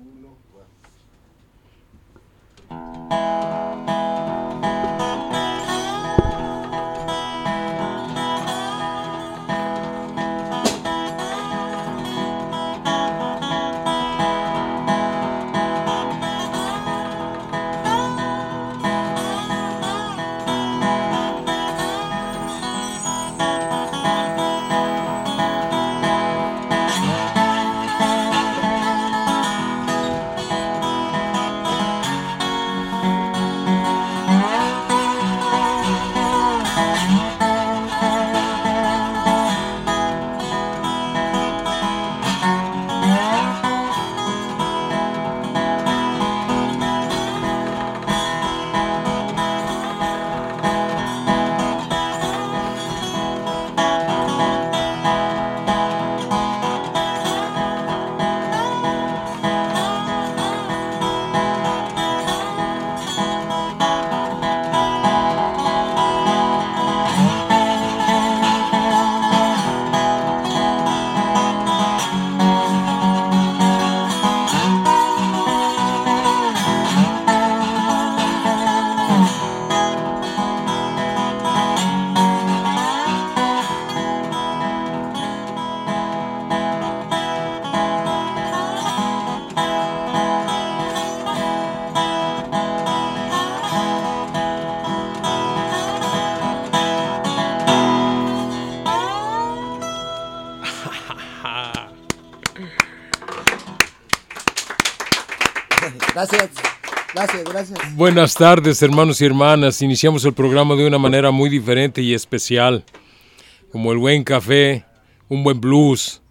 Gracias. Buenas tardes, hermanos y hermanas. Iniciamos el programa de una manera muy diferente y especial, como el buen café, un buen blues,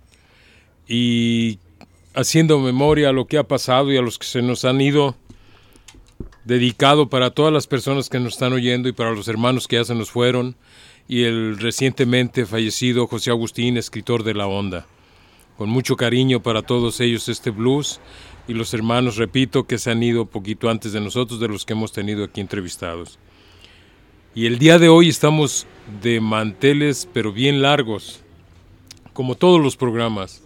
y haciendo memoria a lo que ha pasado y a los que se nos han ido, dedicado para todas las personas que nos están oyendo y para los hermanos que ya se nos fueron, y el recientemente fallecido José Agustín, escritor de La Onda. Con mucho cariño para todos ellos este blues, y los hermanos, repito, que se han ido poquito antes de nosotros, de los que hemos tenido aquí entrevistados. Y el día de hoy estamos de manteles, pero bien largos, como todos los programas.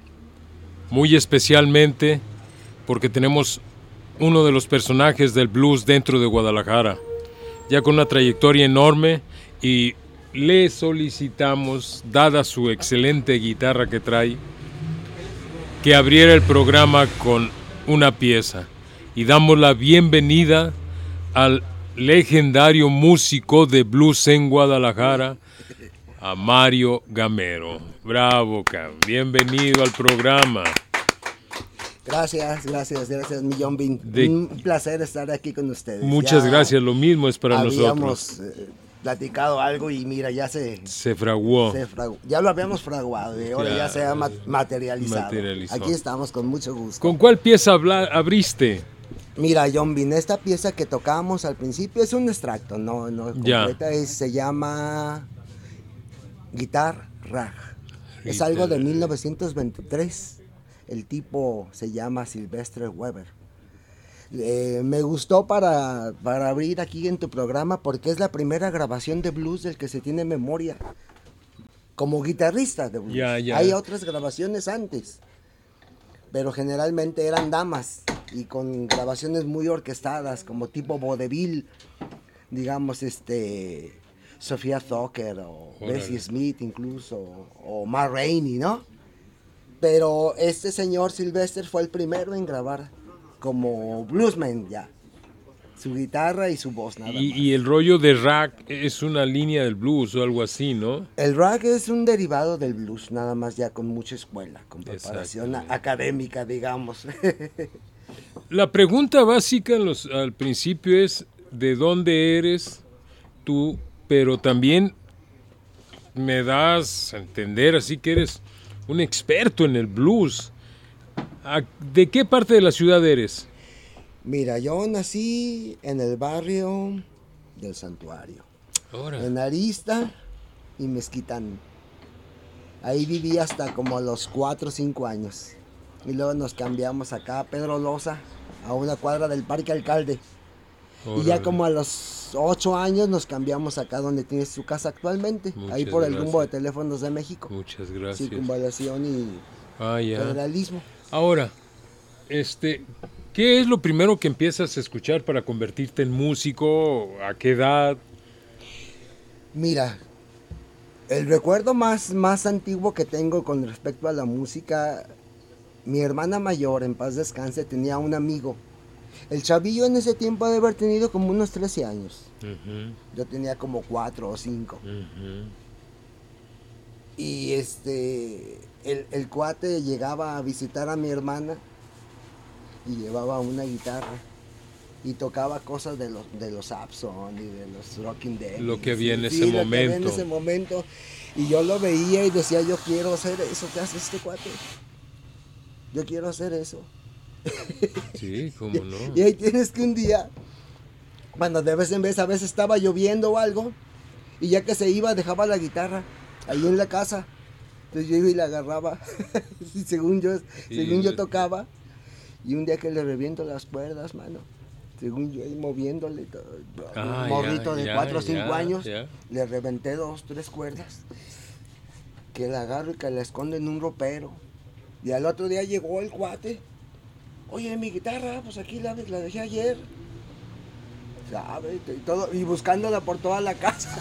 Muy especialmente porque tenemos uno de los personajes del blues dentro de Guadalajara, ya con una trayectoria enorme, y le solicitamos, dada su excelente guitarra que trae, que abriera el programa con una pieza, y damos la bienvenida al legendario músico de blues en Guadalajara, a Mario Gamero. Bravo, bienvenido al programa. Gracias, mi John Bean. Un placer estar aquí con ustedes. Muchas gracias, lo mismo es para nosotros. Habíamos platicado algo y mira, ya se fraguó. Ya lo habíamos fraguado y ahora ya se ha materializado. Aquí estamos con mucho gusto. ¿Con cuál pieza abriste? Mira, John Bean, esta pieza que tocábamos al principio es un extracto, no completa, se llama Guitar Rag. Es algo de 1923. El tipo se llama Sylvester Weber. Me gustó para abrir aquí en tu programa porque es la primera grabación de blues del que se tiene memoria como guitarrista de blues. Hay otras grabaciones antes, pero generalmente eran damas y con grabaciones muy orquestadas como tipo vaudeville, digamos Sophia Tucker o Bessie Smith incluso, o Ma Rainey, ¿no? Pero este señor Sylvester fue el primero en grabar como bluesman ya. Su guitarra y su voz nada más. Y el rollo de rag es una línea del blues o algo así, ¿no? El rag es un derivado del blues, nada más ya con mucha escuela, con preparación académica, digamos. La pregunta básica al principio es ¿de dónde eres tú? Pero también me das a entender así que eres un experto en el blues. ¿De qué parte de la ciudad eres? Mira, yo nací en el barrio del Santuario. Ahora. En Arista y Mezquitán. Ahí viví hasta como a los 4 o 5 años. Y luego nos cambiamos acá a Pedro Loza, a una cuadra del Parque Alcalde. Órale. Y ya como a los 8 años nos cambiamos acá donde tienes tu casa actualmente. Ahí por el rumbo de Teléfonos de México. Muchas gracias. Circunvalación y Federalismo. Ahora, ¿Qué es lo primero que empiezas a escuchar para convertirte en músico? ¿A qué edad? Mira, el recuerdo más antiguo que tengo con respecto a la música, mi hermana mayor, en paz descanse, tenía un amigo. El chavillo en ese tiempo debe haber tenido como unos 13 años. Uh-huh. Yo tenía como 4 o 5. Uh-huh. Y el cuate llegaba a visitar a mi hermana y llevaba una guitarra y tocaba cosas de los Abson y de los Rocking Dead. Lo que había en ese momento. Lo que había en ese momento. Y yo lo veía y decía, yo quiero hacer eso que hace este cuate. Yo quiero hacer eso. Sí, cómo no. Y ahí tienes que un día, bueno, de vez en vez, a veces estaba lloviendo o algo, y ya que se iba, dejaba la guitarra ahí en la casa. Entonces yo iba y la agarraba, y según yo tocaba, y un día que le reviento las cuerdas, mano, según yo ahí moviéndole, un morrito de 4 o 5 años, le reventé 2, 3 cuerdas, que la agarro y que la escondo en un ropero. Y al otro día llegó el cuate. Oye, mi guitarra, pues aquí la dejé ayer. ¿Sabe? Y buscándola por toda la casa.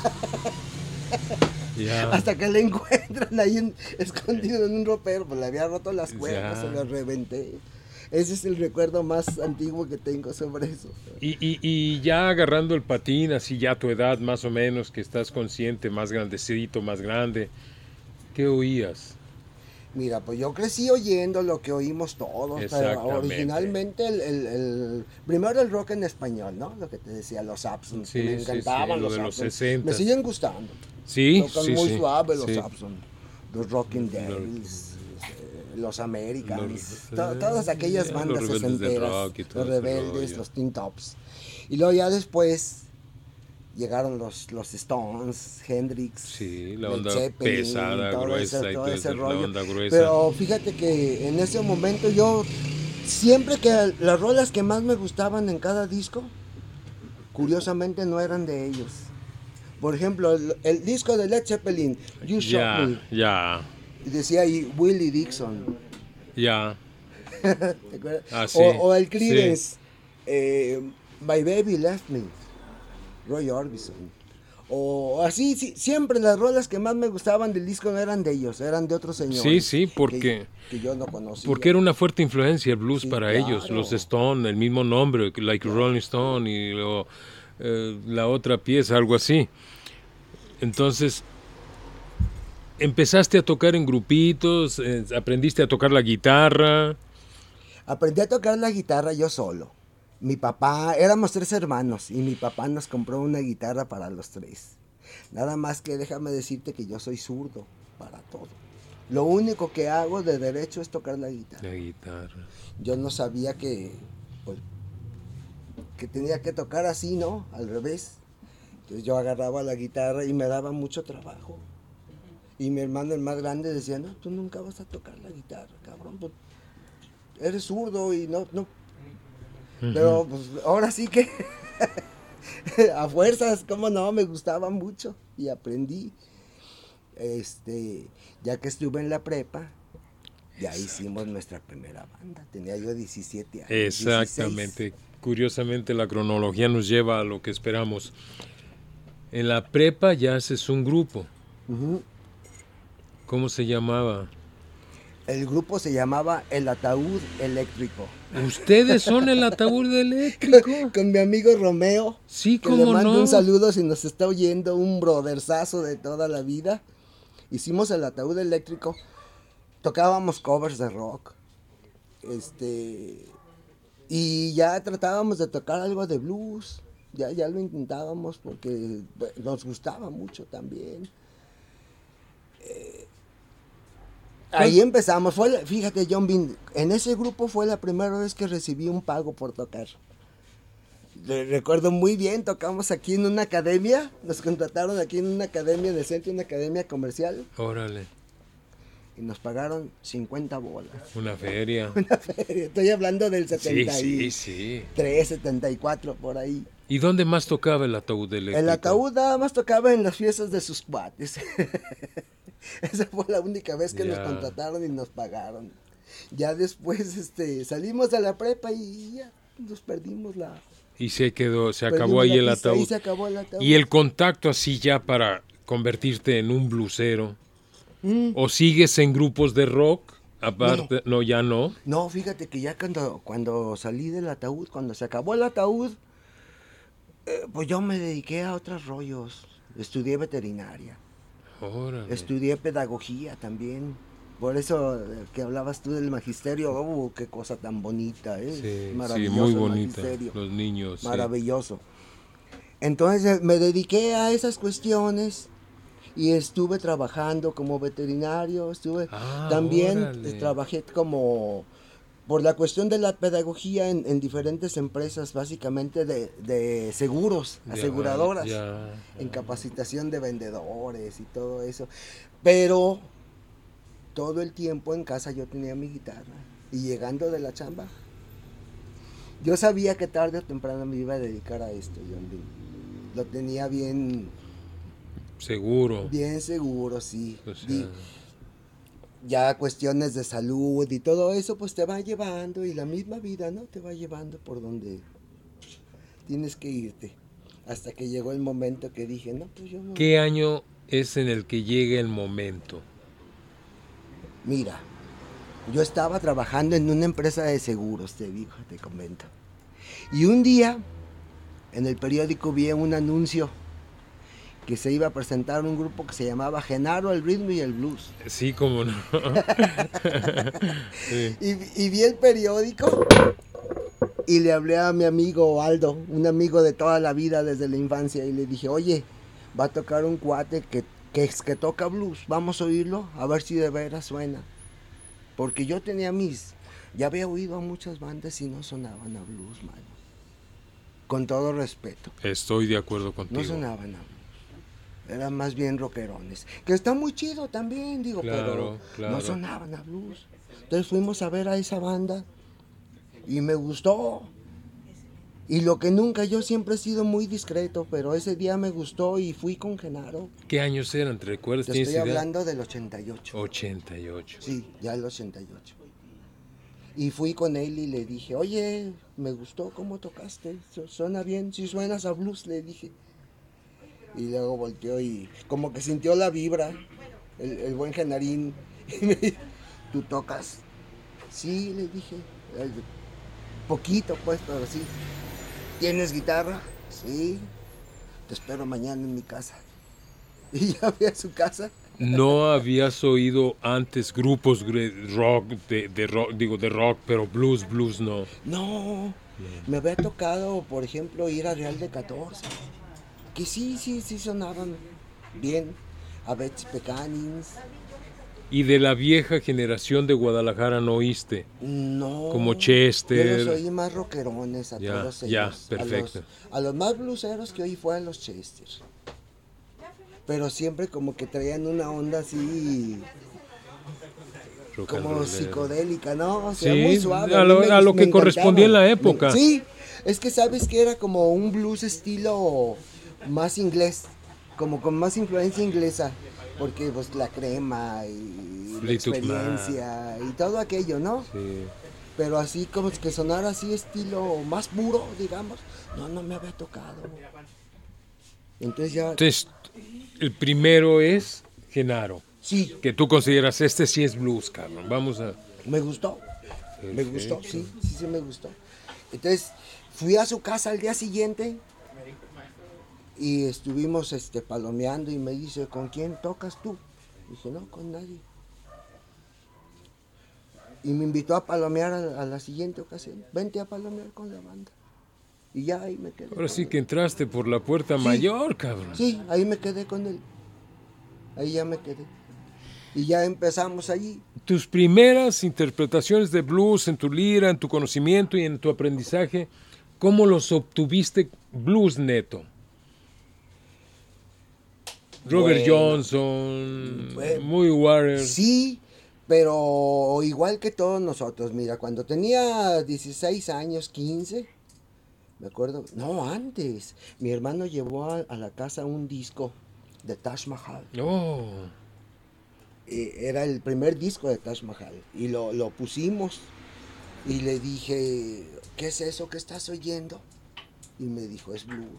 Hasta que la encuentran ahí escondido en un ropero. Pues le había roto las cuerdas, se las reventé. Ese es el recuerdo más antiguo que tengo sobre eso. Y ya agarrando el patín, así ya a tu edad más o menos, que estás consciente, más grandecito, más grande, ¿qué oías? Mira, pues yo crecí oyendo lo que oímos todos, pero originalmente primero el rock en español, ¿no? Lo que te decía, los Abson, que me encantaban lo de los 60. Me siguen gustando. Sí, tocan muy suave los Abson, los Rocking Devils, los Americans, todas aquellas bandas sesenteras, los Rebeldes, los Teen Tops. Y luego ya después llegaron los Stones, Hendrix, la onda Zeppelin, pesada, gruesa y todo ese rollo. La onda gruesa. Pero fíjate que en ese momento yo, siempre que las rolas que más me gustaban en cada disco, curiosamente no eran de ellos. Por ejemplo, el disco de Led Zeppelin, You Shock Me. Y decía ahí Willie Dixon. ¿Te acuerdas? O el Creedence, My Baby Left Me. Roy Orbison. O así, siempre las rolas que más me gustaban del disco no eran de ellos, eran de otros señores. Sí, porque que yo no conocía. Porque era una fuerte influencia el blues para ellos. Los Stone, el mismo nombre, like Rolling Stone y la otra pieza, algo así. Entonces, empezaste a tocar en grupitos, aprendiste a tocar la guitarra. Aprendí a tocar la guitarra yo solo. Mi papá, éramos 3 hermanos y mi papá nos compró una guitarra para los 3. Nada más que déjame decirte que yo soy zurdo para todo. Lo único que hago de derecho es tocar la guitarra. La guitarra. Yo no sabía que tenía que tocar así, ¿no? Al revés. Entonces yo agarraba la guitarra y me daba mucho trabajo. Y mi hermano, el más grande, decía, no, tú nunca vas a tocar la guitarra, cabrón. Pues, eres zurdo y no. Pero pues ahora sí que a fuerzas, cómo no, me gustaba mucho y aprendí. Ya que estuve en la prepa, ya hicimos nuestra primera banda. Tenía yo 17 años. Exactamente. 16. Curiosamente la cronología nos lleva a lo que esperamos. En la prepa ya haces un grupo. Uh-huh. ¿Cómo se llamaba? El grupo se llamaba El Ataúd Eléctrico. ¿Ustedes son El Ataúd Eléctrico? Con mi amigo Romeo. Sí, cómo no. Le mando un saludo si nos está oyendo, un brotherzazo de toda la vida. Hicimos El Ataúd Eléctrico. Tocábamos covers de rock. Y ya tratábamos de tocar algo de blues. Ya lo intentábamos porque nos gustaba mucho también. Ahí empezamos. Fíjate, John Bean, en ese grupo fue la primera vez que recibí un pago por tocar. Recuerdo muy bien, tocamos aquí en una academia, nos contrataron aquí en una academia decente, una academia comercial. Órale. Y nos pagaron 50 bolas. Una feria. Estoy hablando del 73, 74, por ahí. ¿Y dónde más tocaba el Ataúd Eléctrico? El Ataúd nada más tocaba en las fiestas de sus cuates. Esa fue la única vez que nos contrataron y nos pagaron. Ya después salimos de la prepa y ya nos perdimos la... Y se acabó ahí el ataúd. Y se acabó el ataúd. Y el contacto así ya para convertirte en un blusero. ¿O sigues en grupos de rock? Aparte, no, ya no. No, fíjate que ya cuando salí del ataúd, cuando se acabó el ataúd, pues yo me dediqué a otros rollos. Estudié veterinaria. Órale. Estudié pedagogía también. Por eso que hablabas tú del magisterio, qué cosa tan bonita, ¿eh? Sí, Maravilloso, sí, muy bonita. el magisterio. Los niños. Maravilloso. Sí. Entonces me dediqué a esas cuestiones y estuve trabajando como veterinario, también trabajé como por la cuestión de la pedagogía en diferentes empresas, básicamente de seguros, aseguradoras, en capacitación de vendedores y todo eso. Pero todo el tiempo en casa yo tenía mi guitarra y llegando de la chamba, yo sabía que tarde o temprano me iba a dedicar a esto, lo tenía bien seguro. Bien seguro, sí. O sea, ya cuestiones de salud y todo eso, pues te va llevando, y la misma vida, ¿no? Te va llevando por donde tienes que irte. Hasta que llegó el momento que dije, no, pues yo no. ¿Qué año es en el que llega el momento? Mira, yo estaba trabajando en una empresa de seguros, te comento. Y un día, en el periódico vi un anuncio que se iba a presentar un grupo que se llamaba Genaro, el ritmo y el blues. Sí, cómo no. Sí. Y vi el periódico y le hablé a mi amigo Aldo, un amigo de toda la vida desde la infancia, y le dije, oye, va a tocar un cuate que toca blues, vamos a oírlo, a ver si de veras suena. Porque yo ya había oído a muchas bandas y no sonaban a blues, mano. Con todo respeto. Estoy de acuerdo contigo. No sonaban a blues. Eran más bien rockerones, que está muy chido también, digo, claro, pero no sonaban a blues. Entonces fuimos a ver a esa banda y me gustó. Y lo que nunca, yo siempre he sido muy discreto, pero ese día me gustó y fui con Genaro. ¿Qué años eran? ¿Te recuerdas? Te estoy hablando del 88. 88. Sí, ya el 88. Y fui con él y le dije, oye, me gustó cómo tocaste, suena bien, si suenas a blues, le dije. Y luego volteó y como que sintió la vibra, el buen Genarín. Y me dijo, ¿tú tocas? Sí, le dije, poquito pues, pero sí. ¿Tienes guitarra? Sí. Te espero mañana en mi casa. Y ya fui a su casa. ¿No habías oído antes grupos rock, de rock, pero blues no? No, me había tocado, por ejemplo, ir a Real de 14. Que sí sonaban bien, a Betsy Pecanins. ¿Y de la vieja generación de Guadalajara no oíste? No. Como Chester. Yo los oí más rockerones a todos ellos. Ya, perfecto. A los más bluseros que oí fue a los Chester. Pero siempre como que traían una onda así... como psicodélica, ¿no? O sea, sí, muy suave. A lo que correspondía en la época. Sí, es que sabes que era como un blues estilo... más inglés, como con más influencia inglesa, porque pues la crema y la experiencia y todo aquello, ¿no? Sí. Pero así como que sonara así estilo más puro, digamos, no me había tocado. Entonces, el primero es Genaro. Sí. Que tú consideras, sí es blues, cabrón. Vamos a... Me gustó, sí me gustó. Entonces, fui a su casa al día siguiente y estuvimos palomeando y me dice, ¿con quién tocas tú? Dije, no, con nadie. Y me invitó a palomear a la siguiente ocasión. Vente a palomear con la banda. Y ya ahí me quedé. Ahora sí que entraste por la puerta mayor, cabrón. Sí, ahí me quedé con él. Ahí ya me quedé. Y ya empezamos allí. Tus primeras interpretaciones de blues en tu lira, en tu conocimiento y en tu aprendizaje, ¿cómo los obtuviste blues neto? Robert Johnson, muy Waters. Sí, pero igual que todos nosotros. Mira, cuando tenía 16 años, 15, me acuerdo, no, antes, mi hermano llevó a la casa un disco de Taj Mahal. Oh. era el primer disco de Taj Mahal y lo pusimos y le dije, ¿qué es eso que estás oyendo? Y me dijo, es blues.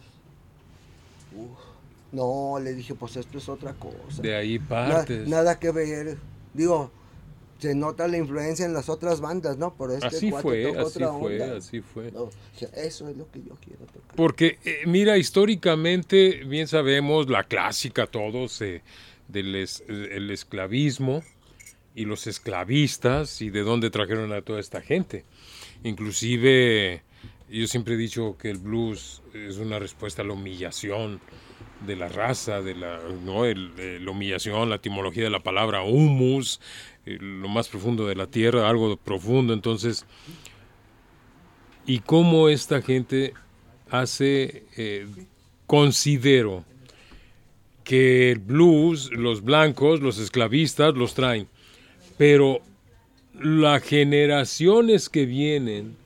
No, le dije, pues esto es otra cosa. De ahí partes. Nada que ver. Digo, se nota la influencia en las otras bandas, ¿no? Pero así fue. No, eso es lo que yo quiero tocar. Porque, mira, históricamente, bien sabemos, la clásica todos, el esclavismo y los esclavistas y de dónde trajeron a toda esta gente. Inclusive, yo siempre he dicho que el blues es una respuesta a la humillación de la raza, la humillación, la etimología de la palabra humus, lo más profundo de la tierra, algo profundo. Entonces, y cómo esta gente considero que el blues, los blancos, los esclavistas los traen, pero las generaciones que vienen,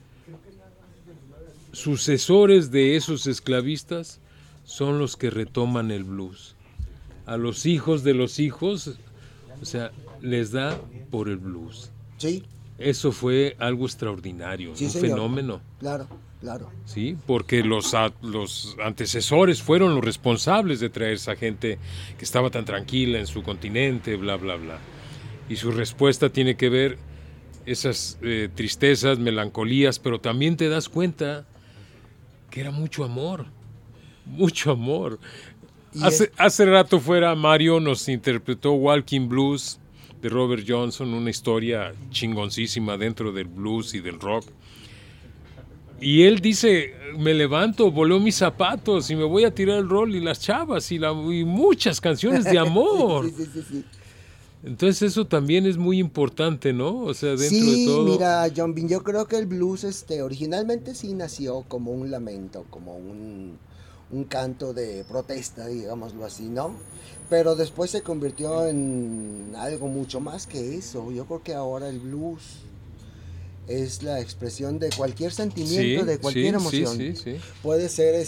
sucesores de esos esclavistas, son los que retoman el blues. A los hijos de los hijos, o sea, les da por el blues. Sí. Eso fue algo extraordinario, sí, un señor. fenómeno. Claro. Sí, porque los antecesores fueron los responsables de traer esa gente que estaba tan tranquila en su continente, bla, bla, bla. Y su respuesta tiene que ver esas tristezas, melancolías, pero también te das cuenta que era mucho amor. Mucho amor. Hace rato fuera Mario nos interpretó Walking Blues de Robert Johnson, una historia chingoncísima dentro del blues y del rock. Y él dice, me levanto, voleo mis zapatos y me voy a tirar el rol y las chavas y muchas canciones de amor. Sí. Entonces eso también es muy importante, ¿no? O sea, dentro de todo... Sí, mira, John Bean, yo creo que el blues originalmente sí nació como un lamento, como un canto de protesta, digámoslo así, ¿no? Pero después se convirtió en algo mucho más que eso. Yo creo que ahora el blues es la expresión de cualquier sentimiento, de cualquier emoción. Sí. Puede ser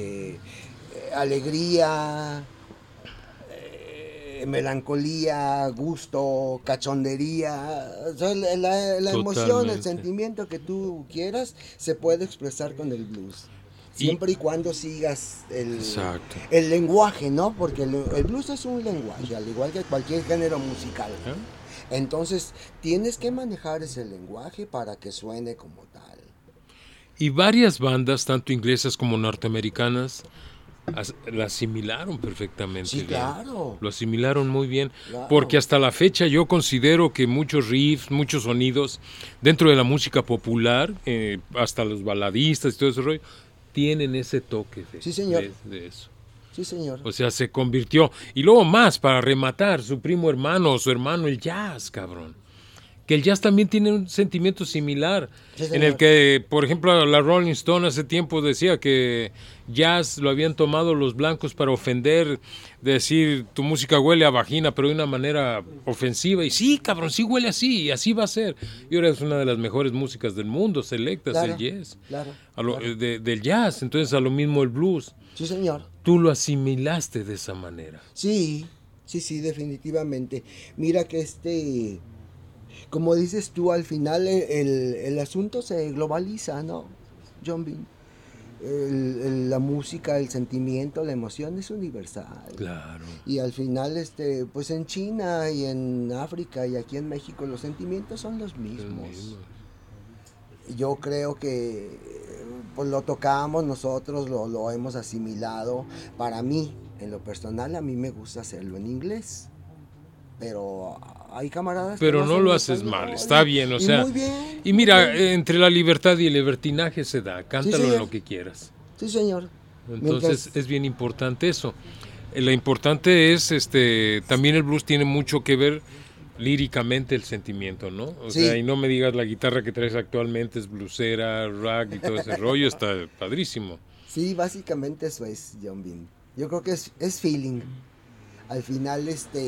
alegría, melancolía, gusto, cachondería, o sea, la emoción, el sentimiento que tú quieras se puede expresar con el blues. Siempre y cuando sigas el lenguaje, ¿no? Porque el blues es un lenguaje, al igual que cualquier género musical. Entonces, tienes que manejar ese lenguaje para que suene como tal. Y varias bandas, tanto inglesas como norteamericanas, la asimilaron perfectamente. Sí, claro. Lo asimilaron muy bien, claro. Porque hasta la fecha yo considero que muchos riffs, muchos sonidos dentro de la música popular, hasta los baladistas y todo ese rollo, tienen ese toque de eso. Sí, señor. O sea, se convirtió. Y luego más, para rematar, su primo hermano, su hermano, el jazz, cabrón. Que el jazz también tiene un sentimiento similar, en el que, por ejemplo, la Rolling Stone hace tiempo decía que jazz lo habían tomado los blancos para ofender, decir, tu música huele a vagina, pero de una manera ofensiva. Y sí, cabrón, sí huele así, y así va a ser. Y ahora es una de las mejores músicas del mundo, selectas, el jazz. Claro. Del jazz, entonces a lo mismo el blues. Sí, señor. Tú lo asimilaste de esa manera. Sí, definitivamente. Mira que como dices tú, al final el asunto se globaliza, ¿no, John Bean? La música, el sentimiento, la emoción es universal. Claro. Y al final, pues en China y en África y aquí en México los sentimientos son los mismos. Yo creo que pues lo tocamos nosotros, lo hemos asimilado. Para mí, en lo personal, a mí me gusta hacerlo en inglés. Pero hay camaradas pero que no lo haces mal, está bien, o sea, muy bien, y mira, entre la libertad y el libertinaje se da, cántalo sí, en lo que quieras. Sí, señor. Entonces es bien importante eso. Lo importante es, también el blues tiene mucho que ver líricamente el sentimiento, ¿no? O sea, y no me digas la guitarra que traes actualmente es bluesera, rock y todo ese rollo, está padrísimo. Sí, básicamente eso es, John Bean. Yo creo que es feeling. Al final,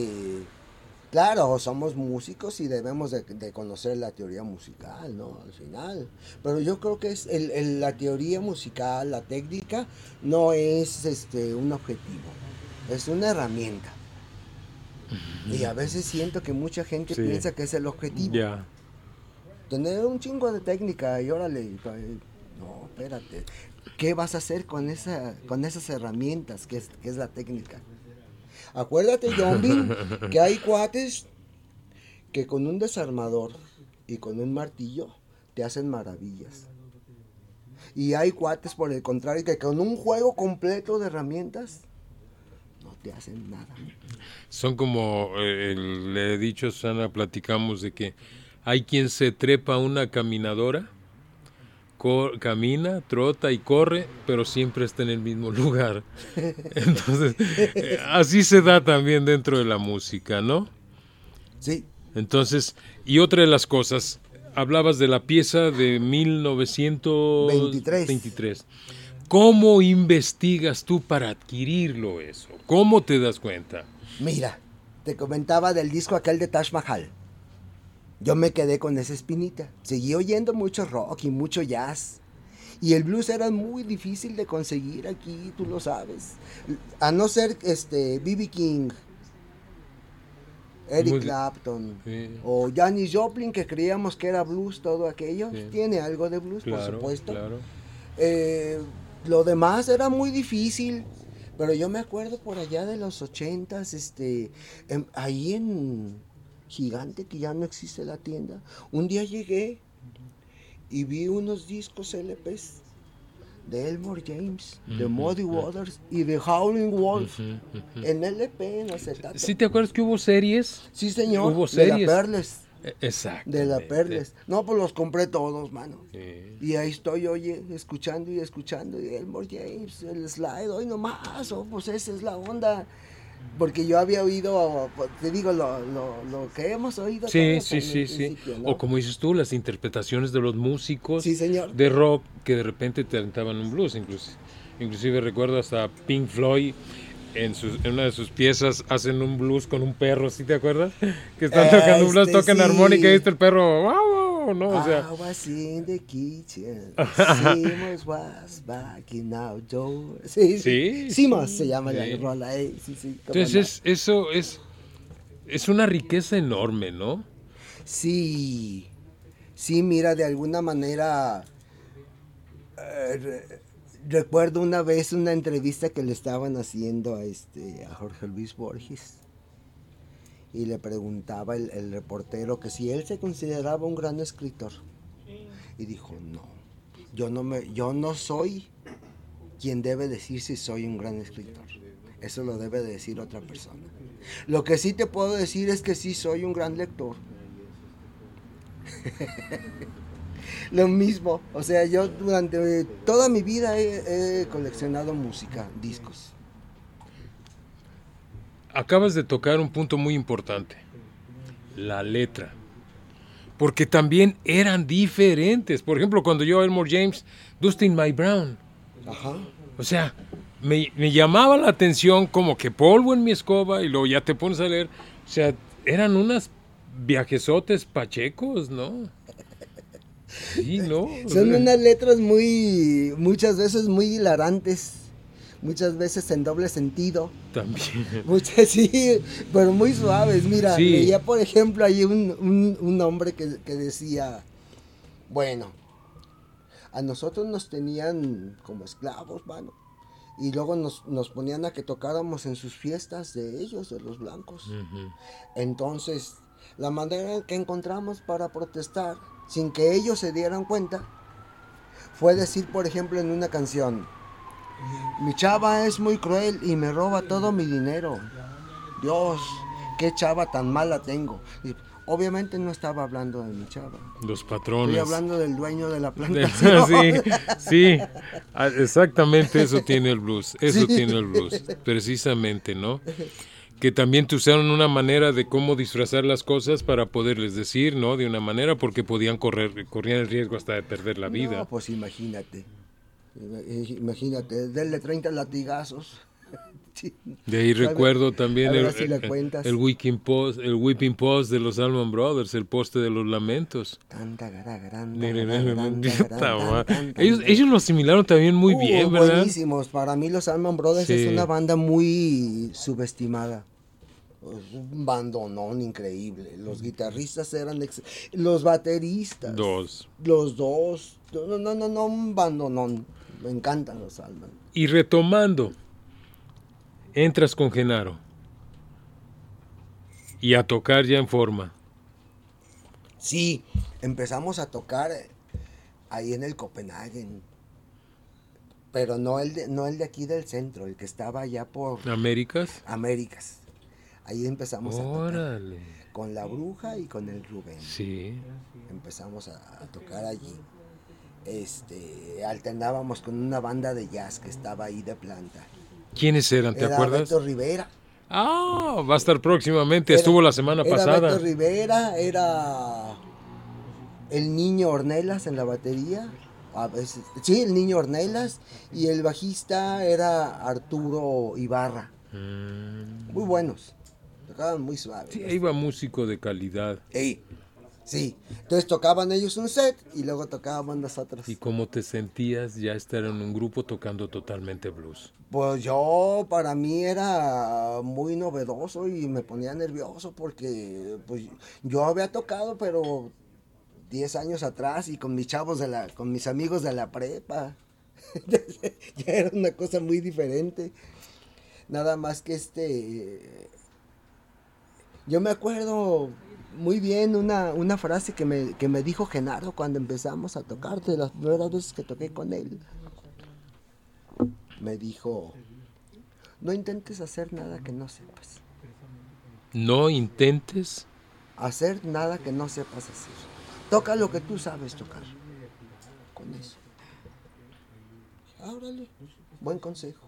claro, somos músicos y debemos de conocer la teoría musical, ¿no? Al final. Pero yo creo que la teoría musical, la técnica, no es un objetivo. Es una herramienta. Y a veces siento que mucha gente piensa que es el objetivo. Tener un chingo de técnica y órale. No, espérate. ¿Qué vas a hacer con esas herramientas que es la técnica? Acuérdate, John, que hay cuates que con un desarmador y con un martillo te hacen maravillas. Y hay cuates, por el contrario, que con un juego completo de herramientas no te hacen nada. Son como, le he dicho a Susana, platicamos de que hay quien se trepa a una caminadora, camina, trota y corre, pero siempre está en el mismo lugar. Entonces, así se da también dentro de la música, ¿no? Sí. Entonces, y otra de las cosas, hablabas de la pieza de 1923. ¿Cómo investigas tú para adquirirlo eso? ¿Cómo te das cuenta? Mira, te comentaba del disco aquel de Taj Mahal. Yo me quedé con esa espinita. Seguí oyendo mucho rock y mucho jazz. Y el blues era muy difícil de conseguir aquí, tú lo sabes. A no ser B.B. King, Eric Clapton, o Janis Joplin, que creíamos que era blues todo aquello. Tiene algo de blues, claro, por supuesto. Claro. Lo demás era muy difícil. Pero yo me acuerdo por allá de los 80s, ahí en Gigante, que ya no existe la tienda, un día llegué y vi unos discos LPs de Elmore James, de Muddy Waters y de Howlin' Wolf, en LP, en acetato. ¿Sí te acuerdas que hubo series? Sí, señor, hubo series. De la Perles. Exacto. De la Perles. No, pues los compré todos, mano. Y ahí estoy, oye, escuchando y Elmore James, el slide, hoy nomás, pues esa es la onda. Porque yo había oído, te digo, lo que hemos oído. Sí. ¿No? O como dices tú, las interpretaciones de los músicos de rock que de repente te alentaban un blues. Inclusive recuerdo hasta Pink Floyd. En una de sus piezas hacen un blues con un perro, ¿sí te acuerdas? Que están tocando un blues, tocan armónica y el perro, wow, no, o sea. I was in the kitchen, Simos was back in outdoor. Simos se llama la rola, sí. Entonces eso es una riqueza enorme, ¿no? Sí, mira, de alguna manera... recuerdo una vez una entrevista que le estaban haciendo a Jorge Luis Borges y le preguntaba el reportero que si él se consideraba un gran escritor y dijo no, yo no soy quien debe decir si soy un gran escritor, eso lo debe decir otra persona. Lo que sí te puedo decir es que sí soy un gran lector. Lo mismo, o sea, yo durante toda mi vida he coleccionado música, discos. Acabas de tocar un punto muy importante, la letra, porque también eran diferentes. Por ejemplo, cuando yo Elmore James, Dustin My Brown, o sea, me llamaba la atención como que polvo en mi escoba y luego ya te pones a leer, o sea, eran unas viajesotes pachecos, ¿no? Sí, ¿no? Son unas letras muchas veces muy hilarantes, muchas veces en doble sentido. También. Sí, pero muy suaves. Mira, leía por ejemplo ahí un hombre que decía, bueno, a nosotros nos tenían como esclavos, mano, y luego nos ponían a que tocáramos en sus fiestas de ellos, de los blancos. Entonces, la manera que encontramos para protestar, sin que ellos se dieran cuenta, fue decir, por ejemplo, en una canción, mi chava es muy cruel y me roba todo mi dinero. Dios, qué chava tan mala tengo. Y obviamente no estaba hablando de mi chava. Los patrones. Estoy hablando del dueño de la plantación. Sí, exactamente eso tiene el blues. Tiene el blues, precisamente, ¿no? Que también te usaron una manera de cómo disfrazar las cosas para poderles decir, ¿no? De una manera, porque corrían el riesgo hasta de perder la vida. No, pues imagínate, denle 30 latigazos. De ahí recuerdo también el Whipping Post de los Allman Brothers, el poste de los lamentos. Ellos lo asimilaron también muy bien, ¿verdad? Buenísimos. Para mí los Allman Brothers es una banda muy subestimada. Un bandonón increíble. Los guitarristas eran los bateristas. Los dos. No, un bandonón. Me encantan los Allman. Y retomando, entras con Genaro y a tocar ya en forma. Sí, empezamos a tocar ahí en el Copenhagen. Pero no el de aquí del centro, el que estaba allá por... ¿Américas? Américas. Ahí empezamos a tocar. Órale. Con la Bruja y con el Rubén. Sí. Empezamos a tocar allí. Alternábamos con una banda de jazz que estaba ahí de planta. ¿Quiénes eran? ¿Te acuerdas? Beto Rivera. Ah, va a estar próximamente. Estuvo la semana pasada. Beto Rivera, era el Niño Ornelas en la batería. A veces, sí, el Niño Ornelas. Y el bajista era Arturo Ibarra. Muy buenos. Tocaban muy suaves. Sí, iba músico de calidad. Sí, entonces tocaban ellos un set y luego tocábamos nosotros. ¿Y cómo te sentías ya estar en un grupo tocando totalmente blues? Pues para mí era muy novedoso y me ponía nervioso porque pues yo había tocado pero 10 años atrás y con mis chavos con mis amigos de la prepa. Ya era una cosa muy diferente. Nada más que yo me acuerdo muy bien una frase que me dijo Genaro cuando empezamos a tocar, de las primeras veces que toqué con él. Me dijo, no intentes hacer nada que no sepas. No intentes hacer nada que no sepas hacer. Toca lo que tú sabes tocar. Con eso. Ábrale. Buen consejo.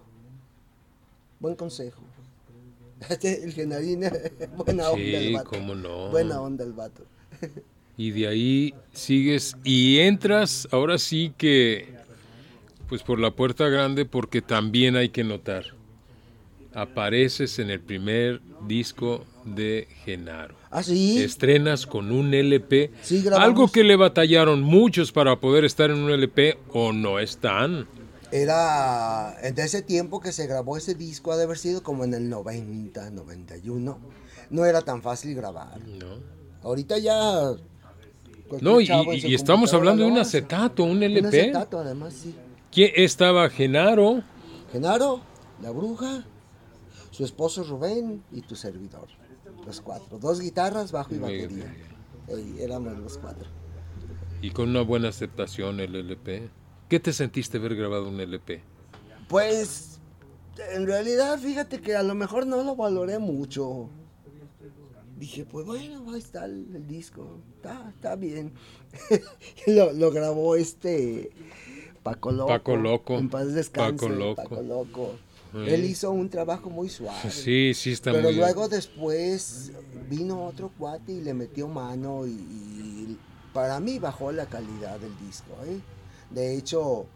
El Genarina, buena onda el vato. Sí, cómo no. Buena onda el vato. Y de ahí sigues y entras, ahora sí que, pues por la puerta grande, porque también hay que notar, apareces en el primer disco de Genaro. ¿Ah, sí? Estrenas con un LP, sí, grabamos. Algo que le batallaron muchos para poder estar en un LP, o no están. Era en ese tiempo que se grabó ese disco, ha de haber sido como en el 90, 91. No era tan fácil grabar. No. Ahorita ya... No, y estamos hablando de un acetato, un LP. Un acetato, además, sí. ¿Quién estaba? Genaro, la Bruja, su esposo Rubén y tu servidor. Los 4. 2 guitarras, bajo y batería. Éramos los 4. Y con una buena aceptación el LP. ¿Qué te sentiste haber grabado un LP? Pues, en realidad, fíjate que a lo mejor no lo valoré mucho. Dije, pues bueno, ahí está el disco, está bien. lo grabó Paco Loco. En paz descanse, Paco Loco. Él hizo un trabajo muy suave. Sí, está muy bien. Pero luego bien. Después vino otro cuate y le metió mano y para mí bajó la calidad del disco, De hecho,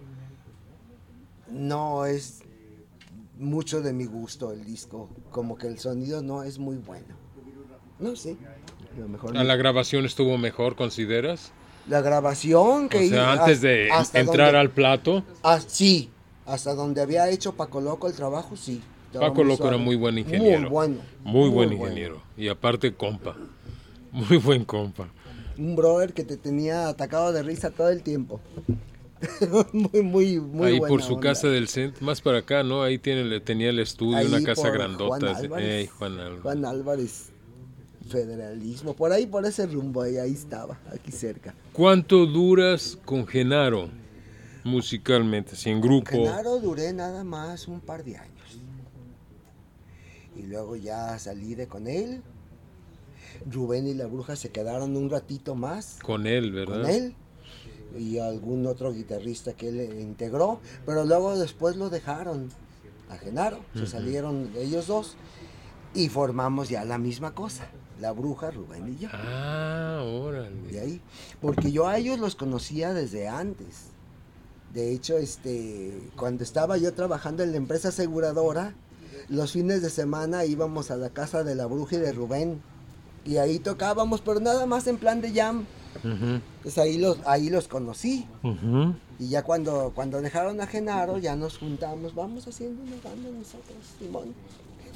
no es mucho de mi gusto el disco, como que el sonido no es muy bueno. No sé. ¿La grabación estuvo mejor, consideras? La grabación que... O sea, antes de entrar al plato. Sí, hasta donde había hecho Paco Loco el trabajo, sí. Paco Loco era muy buen ingeniero. Muy bueno. Muy buen ingeniero. Y aparte compa. Muy buen compa. Un brother que te tenía atacado de risa todo el tiempo. muy ahí buena por su onda. casa del centro, más para acá, ¿no? Ahí tenía el estudio, ahí una casa grandota. Juan Álvarez. Federalismo, por ahí, por ese rumbo, ahí estaba, aquí cerca. ¿Cuánto duras con Genaro musicalmente, si en grupo? Con Genaro duré nada más un par de años. Y luego ya salí con él. Rubén y la Bruja se quedaron un ratito más. Con él, ¿verdad? Con él. Y algún otro guitarrista que él integró. Pero luego después lo dejaron a Genaro. Se salieron ellos dos. Y formamos ya la misma cosa. La Bruja, Rubén y yo. Ah, órale. De ahí. Porque yo a ellos los conocía desde antes. De hecho, cuando estaba yo trabajando en la empresa aseguradora, los fines de semana íbamos a la casa de la Bruja y de Rubén. Y ahí tocábamos, pero nada más en plan de jam. Pues ahí los conocí. Y ya cuando dejaron a Genaro, ya nos juntamos. Vamos haciendo una banda nosotros, Simón.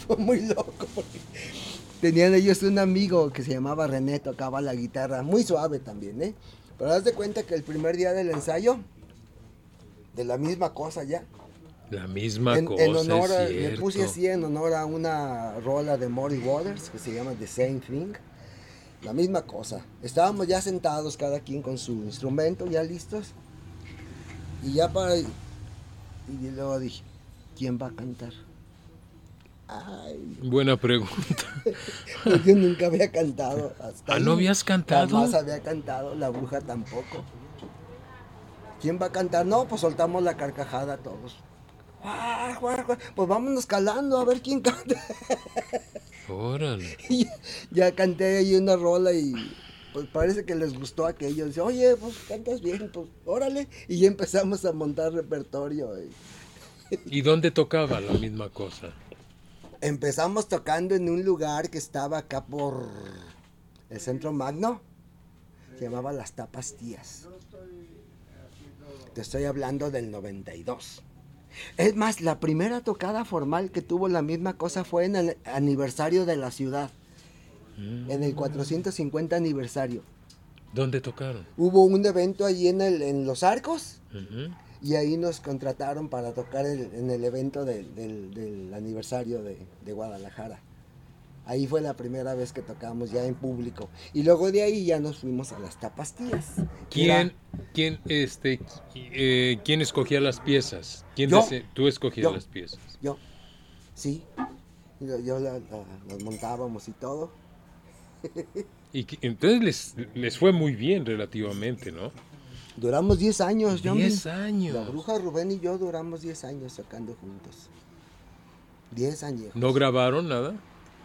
Fue muy loco porque tenían ellos un amigo que se llamaba René, tocaba la guitarra, muy suave también, ¿eh? Pero haz de cuenta que el primer día del ensayo, de la misma cosa ya. La misma cosa, en honor es le cierto. puse así en honor a una rola de Muddy Waters que se llama The Same Thing. La misma cosa. Estábamos ya sentados cada quien con su instrumento, ya listos. Y ya para... Y luego dije, ¿quién va a cantar? Ay. Buena pregunta. Pues yo nunca había cantado. Hasta ¿No habías cantado? Jamás había cantado, la bruja tampoco. ¿Quién va a cantar? No, pues soltamos la carcajada todos. Pues vámonos calando a ver quién canta. Órale. Y ya canté ahí una rola y pues parece que les gustó aquello. Dice, oye, pues cantas bien, pues órale. Y ya empezamos a montar repertorio. ¿Y dónde tocaba la misma cosa? Empezamos tocando en un lugar que estaba acá por el Centro Magno. Se llamaba Las Tapas Tías. Te estoy hablando del 92. Es más, la primera tocada formal que tuvo la misma cosa fue en el aniversario de la ciudad. En el 450 aniversario. ¿Dónde tocaron? Hubo un evento ahí en Los Arcos. Y ahí nos contrataron para tocar en el evento del aniversario de Guadalajara. Ahí fue la primera vez que tocamos ya en público. Y luego de ahí ya nos fuimos a Las Tapas Tías. ¿Quién escogía las piezas? ¿Tú escogías las piezas? Yo, sí. Yo las montábamos y todo. Y entonces les fue muy bien relativamente, ¿no? Duramos 10 años, John. 10 años. La bruja Rubén y yo duramos 10 años tocando juntos. 10 años. ¿No grabaron nada?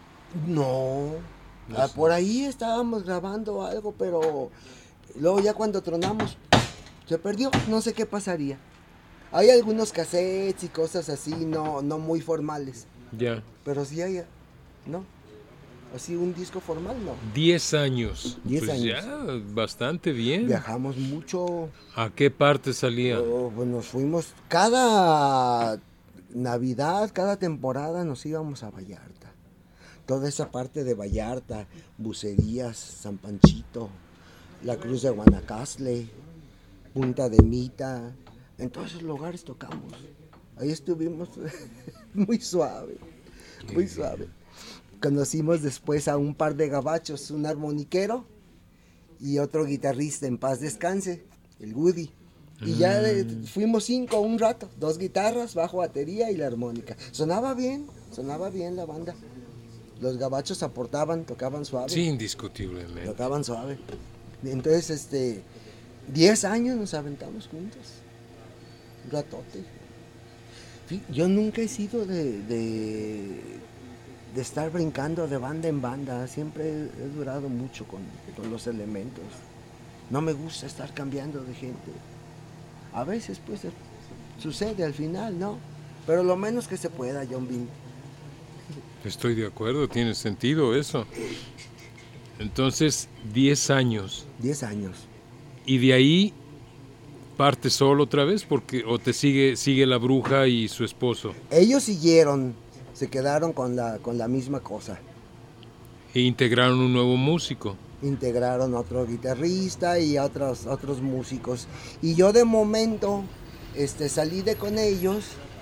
No. Por ahí estábamos grabando algo, pero luego ya cuando tronamos, se perdió. No sé qué pasaría. Hay algunos cassettes y cosas así, no muy formales. Ya. Pero sí hay, ¿no? Así un disco formal, ¿no? 10 años. 10 pues años. Ya, bastante bien. Viajamos mucho. ¿A qué parte salían? Pues nos fuimos, cada Navidad, cada temporada nos íbamos a Vallarta. Toda esa parte de Vallarta, Bucerías, San Panchito, la Cruz de Guanacaste, Punta de Mita, en todos esos lugares tocamos. Ahí estuvimos muy suave, muy suave. Conocimos después a un par de gabachos, un armoniquero y otro guitarrista, en paz descanse, el Woody. Y ya fuimos 5 un rato, 2 guitarras, bajo, batería y la armónica. Sonaba bien la banda. Los gabachos aportaban, tocaban suave. Sí, indiscutiblemente. Tocaban suave. Entonces, 10 años nos aventamos juntos. Un ratote. Yo nunca he sido de estar brincando de banda en banda. Siempre he durado mucho con los elementos. No me gusta estar cambiando de gente. A veces pues sucede al final, ¿no? Pero lo menos que se pueda, John Bean. Estoy de acuerdo, tiene sentido eso. Entonces, 10 años. 10 años. Y de ahí parte solo otra vez, o te sigue la bruja y su esposo. Ellos siguieron, se quedaron con la misma cosa. E integraron un nuevo músico. Integraron otro guitarrista y otros músicos. Y yo de momento salí con ellos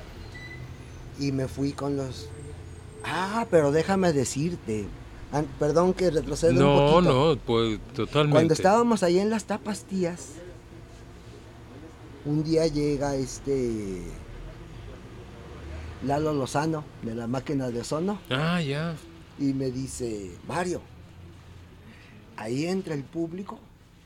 y me fui con los... pero déjame decirte. Perdón que retroceda un poquito. No, pues totalmente. Cuando estábamos ahí en Las Tapas Tías, un día llega Lalo Lozano, de la Máquina de Ozono. Ya. Y me dice, Mario, ahí entre el público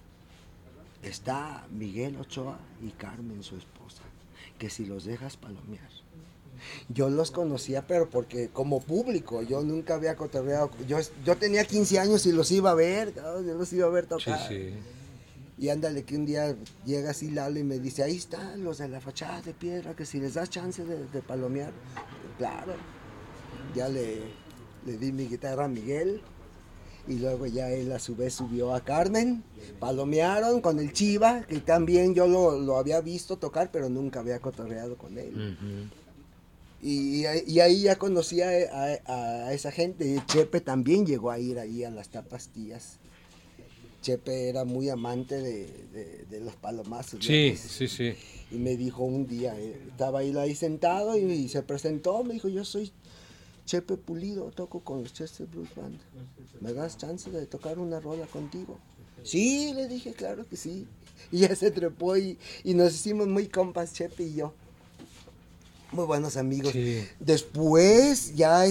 está Miguel Ochoa y Carmen, su esposa, que si los dejas palomear. Yo los conocía, pero porque como público, yo nunca había cotorreado. Yo tenía 15 años y los iba a ver, yo los iba a ver tocar. Sí. Y ándale, que un día llega así Lalo y me dice, ahí están los de la fachada de piedra, que si les das chance de palomear. Claro, ya le di mi guitarra a Miguel. Y luego ya él a su vez subió a Carmen, palomearon con el Chiva, que también yo lo había visto tocar, pero nunca había cotorreado con él. Y ahí ya conocí a esa gente. Chepe también llegó a ir ahí a las Tapastías. Chepe era muy amante de los palomazos. Sí, sí, sí. Y me dijo un día, estaba ahí sentado y se presentó, me dijo, yo soy Chepe Pulido, toco con los Chester Blues Band. ¿Me das chance de tocar una rola contigo? Sí, le dije, claro que sí. Y ya se trepó y nos hicimos muy compas, Chepe y yo. Muy buenos amigos. Sí. Después ya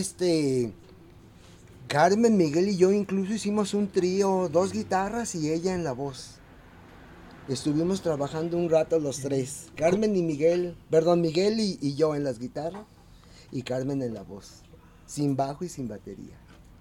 Carmen, Miguel y yo incluso hicimos un trío, 2 guitarras y ella en la voz. Estuvimos trabajando un rato los 3. Carmen y Miguel, perdón, Miguel y yo en las guitarras y Carmen en la voz. Sin bajo y sin batería.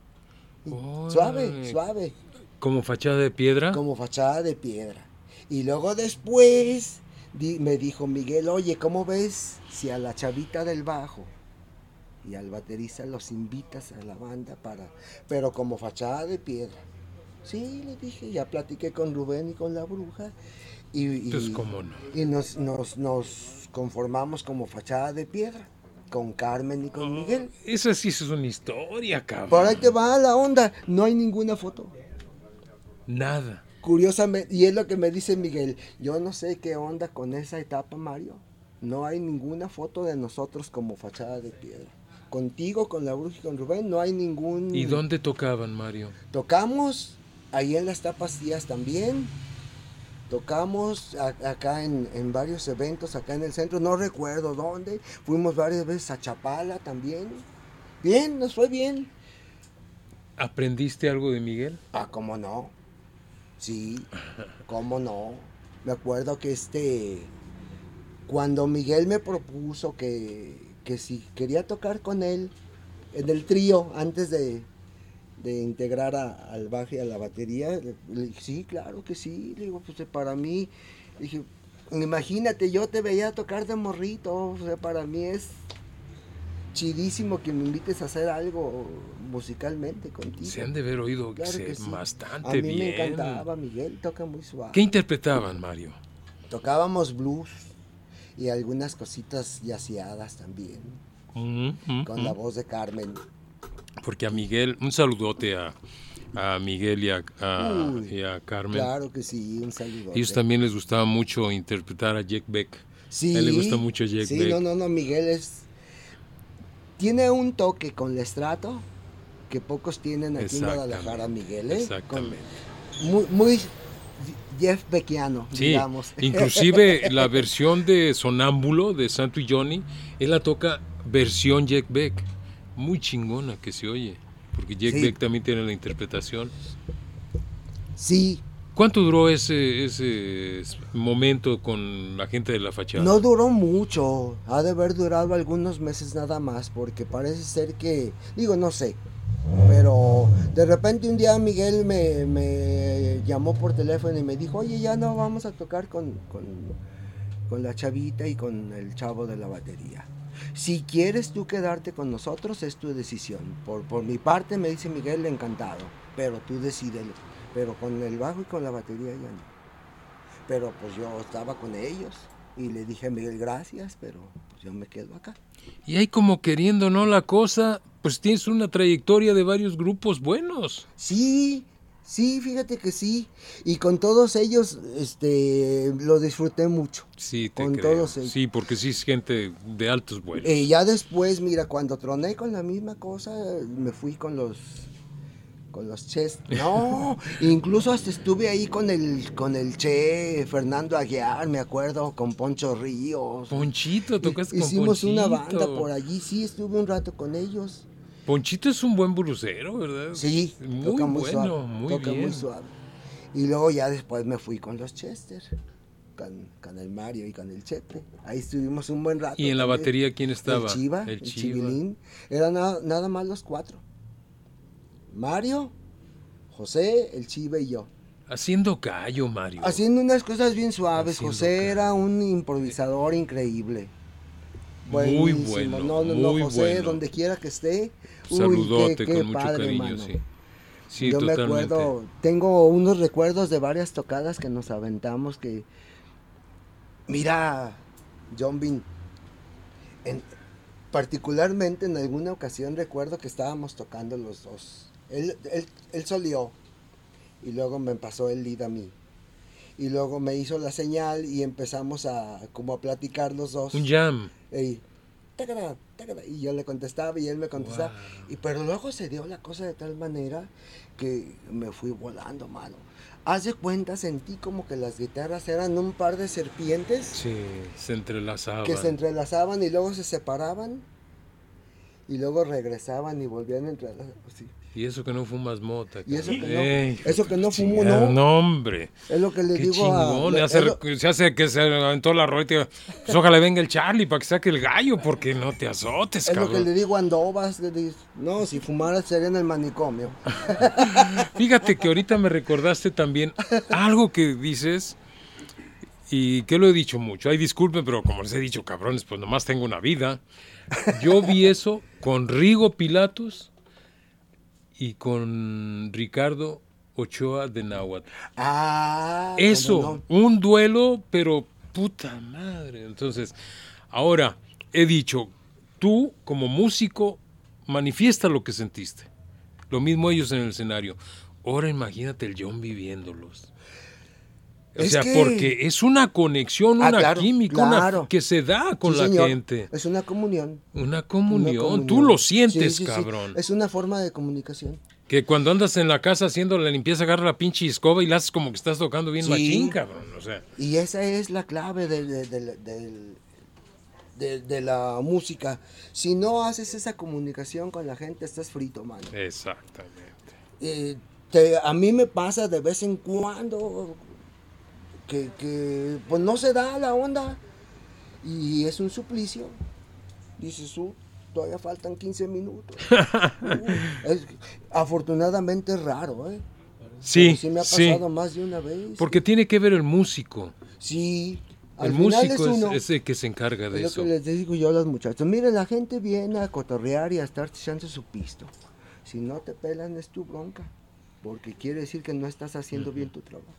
Suave, suave. ¿Como fachada de piedra? Como fachada de piedra. Y luego después me dijo Miguel, oye, ¿cómo ves si a la chavita del bajo y al baterista los invitas a la banda pero como fachada de piedra? Sí, le dije, ya platiqué con Rubén y con la bruja Pues cómo no. y nos conformamos como fachada de piedra con Carmen y con Miguel. Esa sí es una historia, cabrón. Por ahí te va la onda, no hay ninguna foto. Nada. Curiosamente, y es lo que me dice Miguel, yo no sé qué onda con esa etapa, Mario. No hay ninguna foto de nosotros como fachada de piedra. Contigo, con la bruja y con Rubén, no hay ningún... ¿Y dónde tocaban, Mario? Tocamos ahí en las Tapastías también. Tocamos acá en varios eventos, acá en el centro, no recuerdo dónde. Fuimos varias veces a Chapala también. Bien, nos fue bien. ¿Aprendiste algo de Miguel? Ah, ¿cómo no? Sí, ¿cómo no? Me acuerdo que cuando Miguel me propuso que si quería tocar con él en el trío antes de integrar al bajo y a la batería, le dije, sí, claro que sí. Le digo, pues para mí, dije, imagínate, yo te veía tocar de morrito, o sea, para mí es chidísimo que me invites a hacer algo musicalmente contigo. Se han de haber oído claro que sí. Bastante bien. A mí me encantaba, Miguel toca muy suave. ¿Qué interpretaban, Mario? Tocábamos blues y algunas cositas yaceadas también, con la voz de Carmen. Porque a Miguel, un saludote a Miguel y a Carmen. Claro que sí, un saludote. Ellos también les gustaba mucho interpretar a Jack Beck. Sí, a él le gusta mucho Jack Beck. Sí, no, Miguel tiene un toque con el estrato que pocos tienen aquí en Guadalajara, Miguel. Exactamente. Muy Jeff Beckiano, sí, digamos. Inclusive la versión de Sonámbulo de Santo y Johnny, él la toca versión Jack Beck. Muy chingona que se oye, porque Jack Beck también tiene la interpretación. Sí. ¿Cuánto duró ese momento con la gente de la fachada? No duró mucho, ha de haber durado algunos meses nada más, porque parece ser que, no sé, pero de repente un día Miguel me llamó por teléfono y me dijo, oye, ya no vamos a tocar con la chavita y con el chavo de la batería. Si quieres tú quedarte con nosotros, es tu decisión. Por mi parte, me dice Miguel, encantado, pero tú decídelo. Pero con el bajo y con la batería ya no. Pero pues yo estaba con ellos y le dije a Miguel, gracias, pero pues yo me quedo acá. Y ahí como queriendo, ¿no? La cosa, pues tienes una trayectoria de varios grupos buenos. Sí, fíjate que sí. Y con todos ellos lo disfruté mucho. Sí, con creo. Todos ellos. Sí, porque sí es gente de altos vuelos. Ya después, mira, cuando troné con la misma cosa, me fui con los Ches. No, incluso hasta estuve ahí con el Che, Fernando Aguiar, me acuerdo, con Poncho Ríos. Ponchito, tocas con Ponchito. Hicimos una banda por allí, sí, estuve un rato con ellos. Ponchito es un buen blusero, ¿verdad? Sí, toca muy bueno, suave, toca muy suave. Y luego ya después me fui con los Chester, con el Mario y con el Chepe. Ahí estuvimos un buen rato. ¿Y en la batería quién estaba? El Chivilín. Eran nada más los 4. Mario, José, el Chiva y yo. Haciendo callo, Mario. Haciendo unas cosas bien suaves. José era un improvisador increíble. Muy bueno. No, José, bueno. Donde quiera que esté. Saludote, qué con mucho padre, cariño, mano. Sí, yo totalmente. Me acuerdo, tengo unos recuerdos de varias tocadas que nos aventamos que... Mira, John Bean, particularmente en alguna ocasión recuerdo que estábamos tocando los dos. Él solió y luego me pasó el lead a mí. Y luego me hizo la señal y empezamos a platicar los dos. Un jam. Y, tacada, tacada, y yo le contestaba y él me contestaba. Wow. Pero luego se dio la cosa de tal manera que me fui volando, mano. Haz de cuenta, sentí como que las guitarras eran un par de serpientes. Sí, se entrelazaban. Que se entrelazaban y luego se separaban. Y luego regresaban y volvían a entrelazar. Sí. Y eso que no fumas mota. Y eso que no fumo, no. No, hombre. Es lo que le digo chingón, se hace que se aventó la rolita. Pues ojalá venga el Charlie para que saque el gallo, porque no te azotes, cabrón. Es lo que le digo a Andovas. No, si fumaras sería en el manicomio. Fíjate que ahorita me recordaste también algo que dices y que lo he dicho mucho. Ay, disculpen, pero como les he dicho, cabrones, pues nomás tengo una vida. Yo vi eso con Rigo Pilatus y con Ricardo Ochoa de Náhuatl. Eso, no. Un duelo, pero puta madre. Entonces, ahora he dicho, tú como músico manifiesta lo que sentiste. Lo mismo ellos en el escenario. Ahora imagínate el John viviéndolos. O sea, porque es una conexión, una química, una que se da con la gente. Es una comunión. Una comunión. Tú lo sientes, sí, cabrón. Sí. Es una forma de comunicación. Que cuando andas en la casa haciendo la limpieza, agarra la pinche escoba y la haces como que estás tocando bien machín, cabrón. O sea. Y esa es la clave de la música. Si no haces esa comunicación con la gente, estás frito, mano. Exactamente. A mí me pasa de vez en cuando que pues no se da la onda y es un suplicio. Dices, todavía faltan 15 minutos. Afortunadamente es raro, ¿eh? Sí, sí me ha pasado más de una vez. Porque tiene que ver el músico. Sí. El músico es el que se encarga de eso. Es lo que les digo yo a los muchachos. Miren, la gente viene a cotorrear y a estar echando su pisto. Si no te pelan es tu bronca, porque quiere decir que no estás haciendo bien tu trabajo.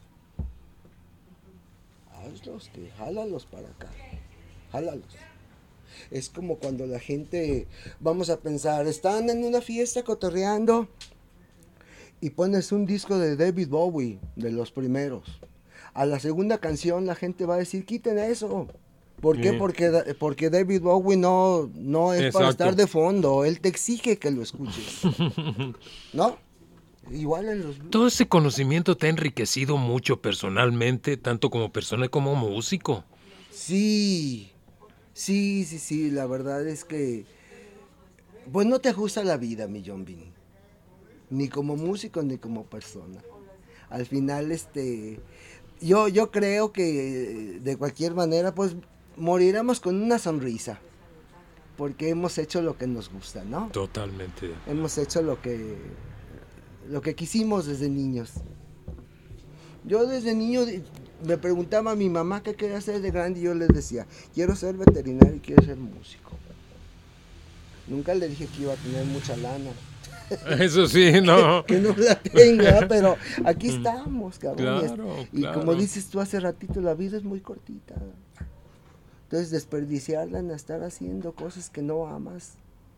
Hazlos, jálalos para acá, jálalos. Es como cuando la gente, vamos a pensar, están en una fiesta cotorreando y pones un disco de David Bowie, de los primeros. A la segunda canción la gente va a decir, quiten eso. ¿Por qué? Porque David Bowie no es Exacto. Para estar de fondo, él te exige que lo escuches. ¿No? Igual en los... Todo ese conocimiento te ha enriquecido mucho personalmente, tanto como persona como músico. Sí, la verdad es que pues no te ajusta la vida, mi John Bean, ni como músico ni como persona. Al final, yo creo que de cualquier manera, pues moriremos con una sonrisa, porque hemos hecho lo que nos gusta, ¿no? Totalmente. Hemos hecho lo que quisimos desde niños. Yo desde niño me preguntaba a mi mamá qué quería hacer de grande y yo les decía, quiero ser veterinario y quiero ser músico. Nunca le dije que iba a tener mucha lana. Eso sí, no. que no la tenga, pero aquí estamos, cabrón. Claro, y como dices tú hace ratito, la vida es muy cortita. Entonces desperdiciarla en estar haciendo cosas que no amas.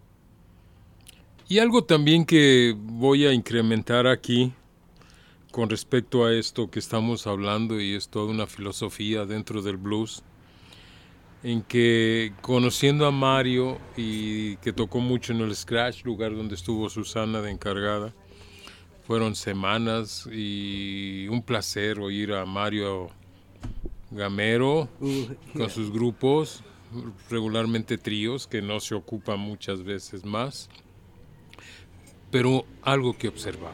Y algo también que voy a incrementar aquí con respecto a esto que estamos hablando, y es toda una filosofía dentro del blues, en que conociendo a Mario y que tocó mucho en el Scratch, lugar donde estuvo Susana de encargada, fueron semanas y un placer oír a Mario Gamero con sus grupos, regularmente tríos, que no se ocupan muchas veces más, pero algo que observaba.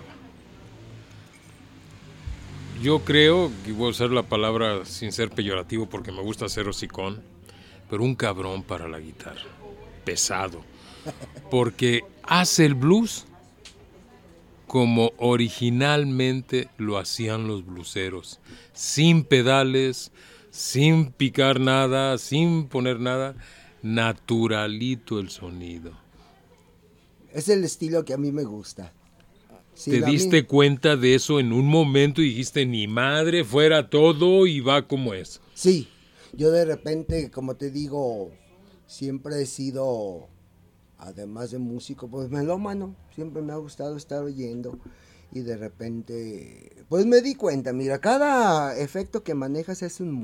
Yo creo, y voy a usar la palabra sin ser peyorativo porque me gusta ser hocicón, pero un cabrón para la guitarra, pesado, porque hace el blues como originalmente lo hacían los blueseros, sin pedales, sin picar nada, sin poner nada, naturalito el sonido. Es el estilo que a mí me gusta. Sí, ¿te diste cuenta de eso en un momento y dijiste, ni madre, fuera todo y va como es? Sí, yo de repente, como te digo, siempre he sido además de músico, pues melómano, siempre me ha gustado estar oyendo y de repente, pues me di cuenta, mira, cada efecto que manejas es un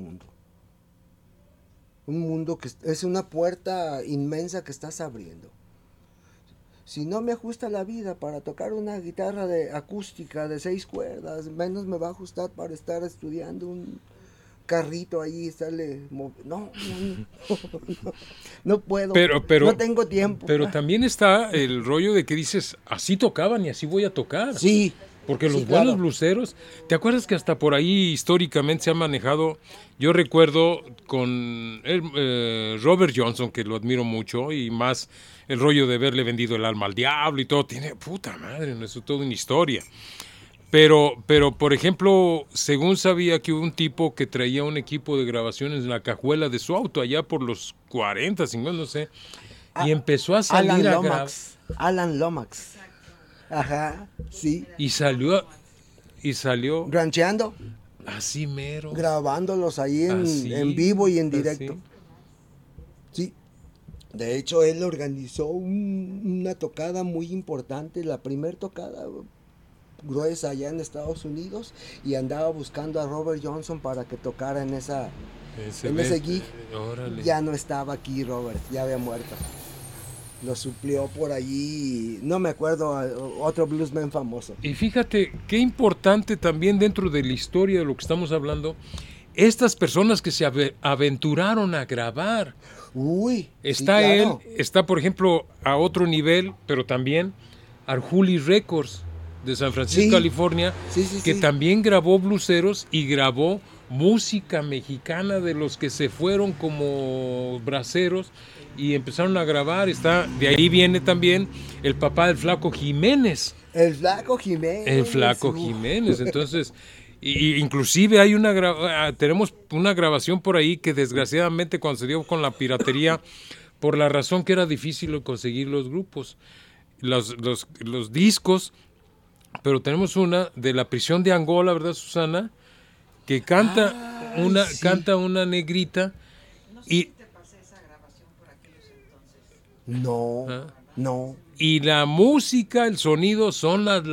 mundo que es una puerta inmensa que estás abriendo. Si no me ajusta la vida para tocar una guitarra acústica de 6 cuerdas, menos me va a ajustar para estar estudiando un carrito ahí, no puedo, pero, no tengo tiempo. Pero también está el rollo de que dices, así tocaban y así voy a tocar. Sí. Porque los sí, buenos claro. bluseros, ¿te acuerdas que hasta por ahí históricamente se ha manejado? Yo recuerdo con Robert Johnson, que lo admiro mucho, y más el rollo de haberle vendido el alma al diablo y todo, tiene puta madre, eso es toda una historia. Pero, por ejemplo, según sabía que hubo un tipo que traía un equipo de grabaciones en la cajuela de su auto, allá por los 40, 50, no sé, y empezó a salir a grabar. Alan Lomax. Ajá, sí. Y salió. Rancheando. Así mero. Grabándolos ahí en vivo y en directo. Así. Sí. De hecho, él organizó una tocada muy importante, la primera tocada gruesa allá en Estados Unidos, y andaba buscando a Robert Johnson para que tocara en ese gig. Órale. Ya no estaba aquí Robert, ya había muerto. Lo suplió por allí, no me acuerdo, otro bluesman famoso. Y fíjate, qué importante también dentro de la historia de lo que estamos hablando, estas personas que se aventuraron a grabar. Uy, está sí, claro. Él, está por ejemplo a otro nivel, pero también Arjuli Records de San Francisco, California, que también grabó bluseros y grabó música mexicana de los que se fueron como braceros y empezaron a grabar. De ahí viene también el papá del Flaco Jiménez. El Flaco Jiménez. Entonces, inclusive hay tenemos una grabación por ahí que desgraciadamente cuando se dio con la piratería, por la razón que era difícil conseguir los grupos, los discos, pero tenemos una de La Prisión de Angola, ¿verdad, Susana? Que canta canta una negrita. Y te pasé esa grabación por aquellos entonces. No. Y la música, el sonido son las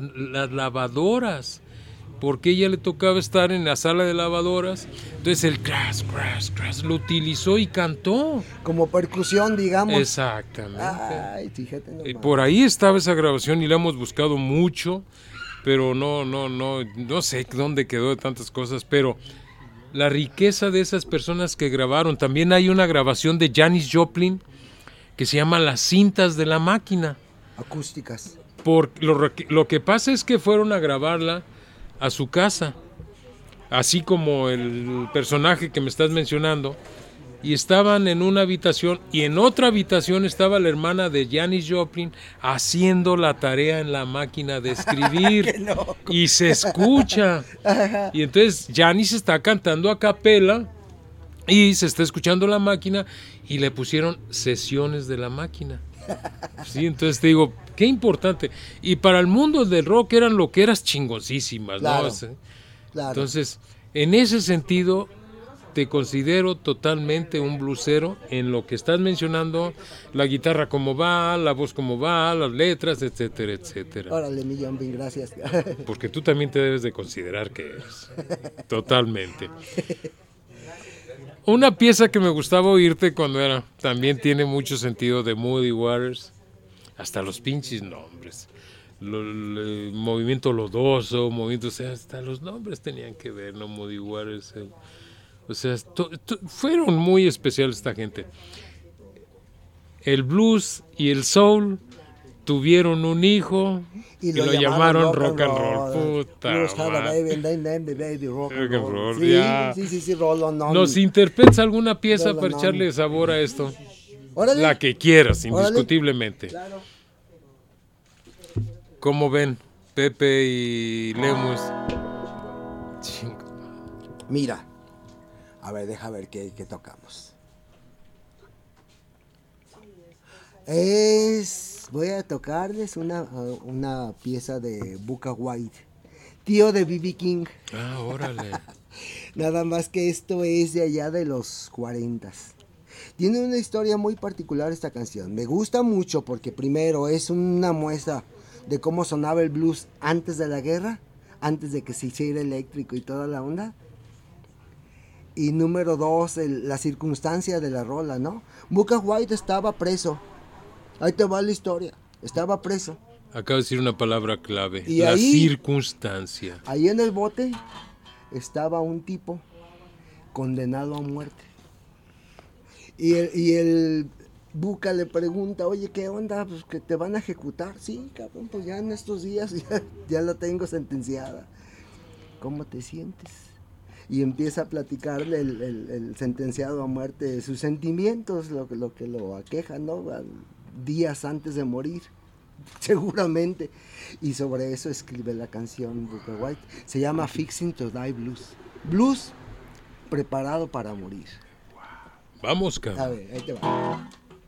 lavadoras, porque ella le tocaba estar en la sala de lavadoras, entonces el crash lo utilizó y cantó. Como percusión, digamos. Exactamente. Ay, fíjate nomás. Por ahí estaba esa grabación y la hemos buscado mucho, pero no sé dónde quedó de tantas cosas, pero la riqueza de esas personas que grabaron. También hay una grabación de Janis Joplin que se llama Las cintas de la máquina. Acústicas. Lo que pasa es que fueron a grabarla a su casa, así como el personaje que me estás mencionando, y estaban en una habitación, y en otra habitación estaba la hermana de Janis Joplin haciendo la tarea en la máquina de escribir. Y se escucha. Y entonces Janis está cantando a capela y se está escuchando la máquina y le pusieron sesiones de la máquina. Sí, entonces te digo, qué importante. Y para el mundo del rock eran loqueras chingoncísimas, claro, ¿no? Claro. Entonces, en ese sentido, te considero totalmente un blusero en lo que estás mencionando, la guitarra como va, la voz como va, las letras, etcétera, etcétera. Órale, mi Jumping, gracias. Porque tú también te debes de considerar que eres. Totalmente. Una pieza que me gustaba oírte cuando también tiene mucho sentido, de Muddy Waters, hasta los pinches nombres. El movimiento lodoso, o sea, hasta los nombres tenían que ver, ¿no? Muddy Waters, o sea, fueron muy especiales esta gente. El blues y el soul tuvieron un hijo y lo llamaron rock and roll. Puta madre. Sí, Rolón. ¿Nos interpretas alguna pieza para echarle sabor a esto? Órale. La que quieras, indiscutiblemente. Claro. ¿Cómo ven, Pepe y Lemus? Mira, a ver, deja ver qué tocamos. Voy a tocarles una pieza de Bukka White, tío de B.B. King. Órale. Nada más que esto es de allá de los 40s. Tiene una historia muy particular esta canción. Me gusta mucho porque primero es una muestra de cómo sonaba el blues antes de la guerra, antes de que se hiciera eléctrico y toda la onda. Y número 2, la circunstancia de la rola, ¿no? Booker White estaba preso. Ahí te va la historia. Estaba preso. Acabo de decir una palabra clave. Y la ahí, circunstancia. Ahí en el bote estaba un tipo condenado a muerte. Y el Buca le pregunta, oye, ¿qué onda? Pues que te van a ejecutar. Sí, cabrón, pues ya en estos días ya la tengo sentenciada. ¿Cómo te sientes? Y empieza a platicarle el sentenciado a muerte de sus sentimientos, lo que lo aqueja, ¿no? Días antes de morir, seguramente. Y sobre eso escribe la canción Booker White. Se llama Fixing to Die Blues. Blues preparado para morir. Vamos, cabrón. A ver, ahí te va.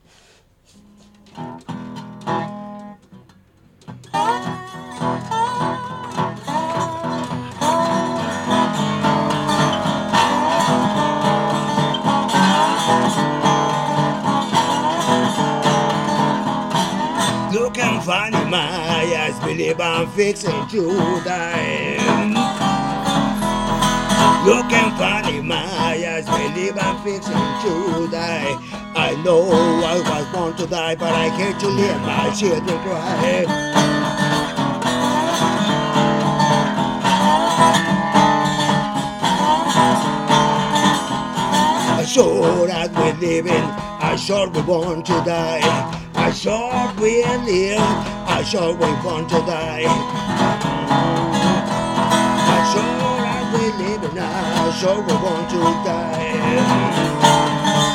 You can find in my eyes, believe I'm fixing to die. You can find in my eyes, believe I'm fixing to die. I know I was born to die, but I hate to hear my children cry. I sure that we're living, I sure we want to die. I sure we live, I sure we want to die. I sure that we live, and I sure we want to die.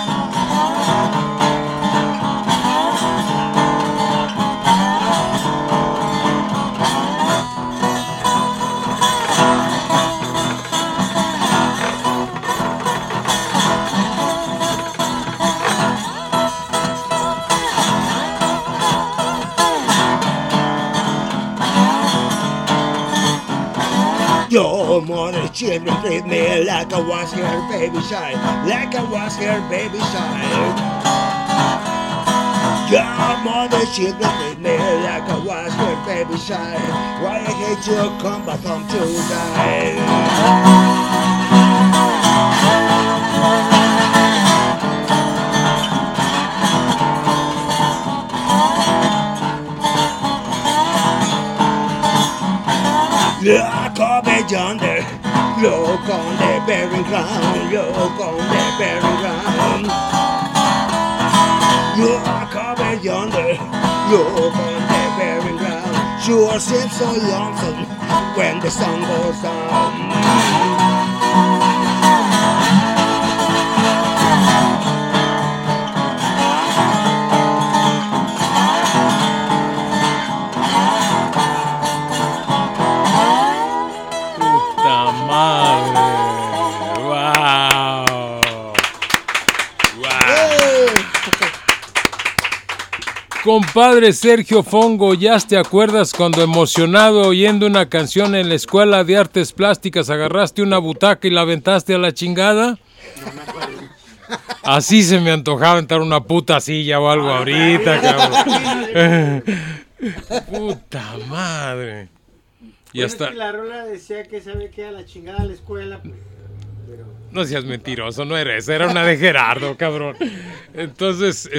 Your mother's children treat me like I was her baby child, like I was her baby child. Your mother's children treat me like I was her baby child. Why I hate you come back home to die. Look over yonder, look on the barren ground, look on the barren ground. Look over yonder, look on the barren ground. Sure seems so lonesome when the sun goes down. Compadre Sergio Fongo, ¿ya te acuerdas cuando emocionado oyendo una canción en la Escuela de Artes Plásticas agarraste una butaca y la aventaste a la chingada? Así se me antojaba aventar una puta silla o algo ahorita, cabrón. Puta madre. Y hasta... es que la rola decía que sabe que a la chingada la escuela, pues, pero... No seas mentiroso, no era esa, era una de Gerardo, cabrón. Entonces,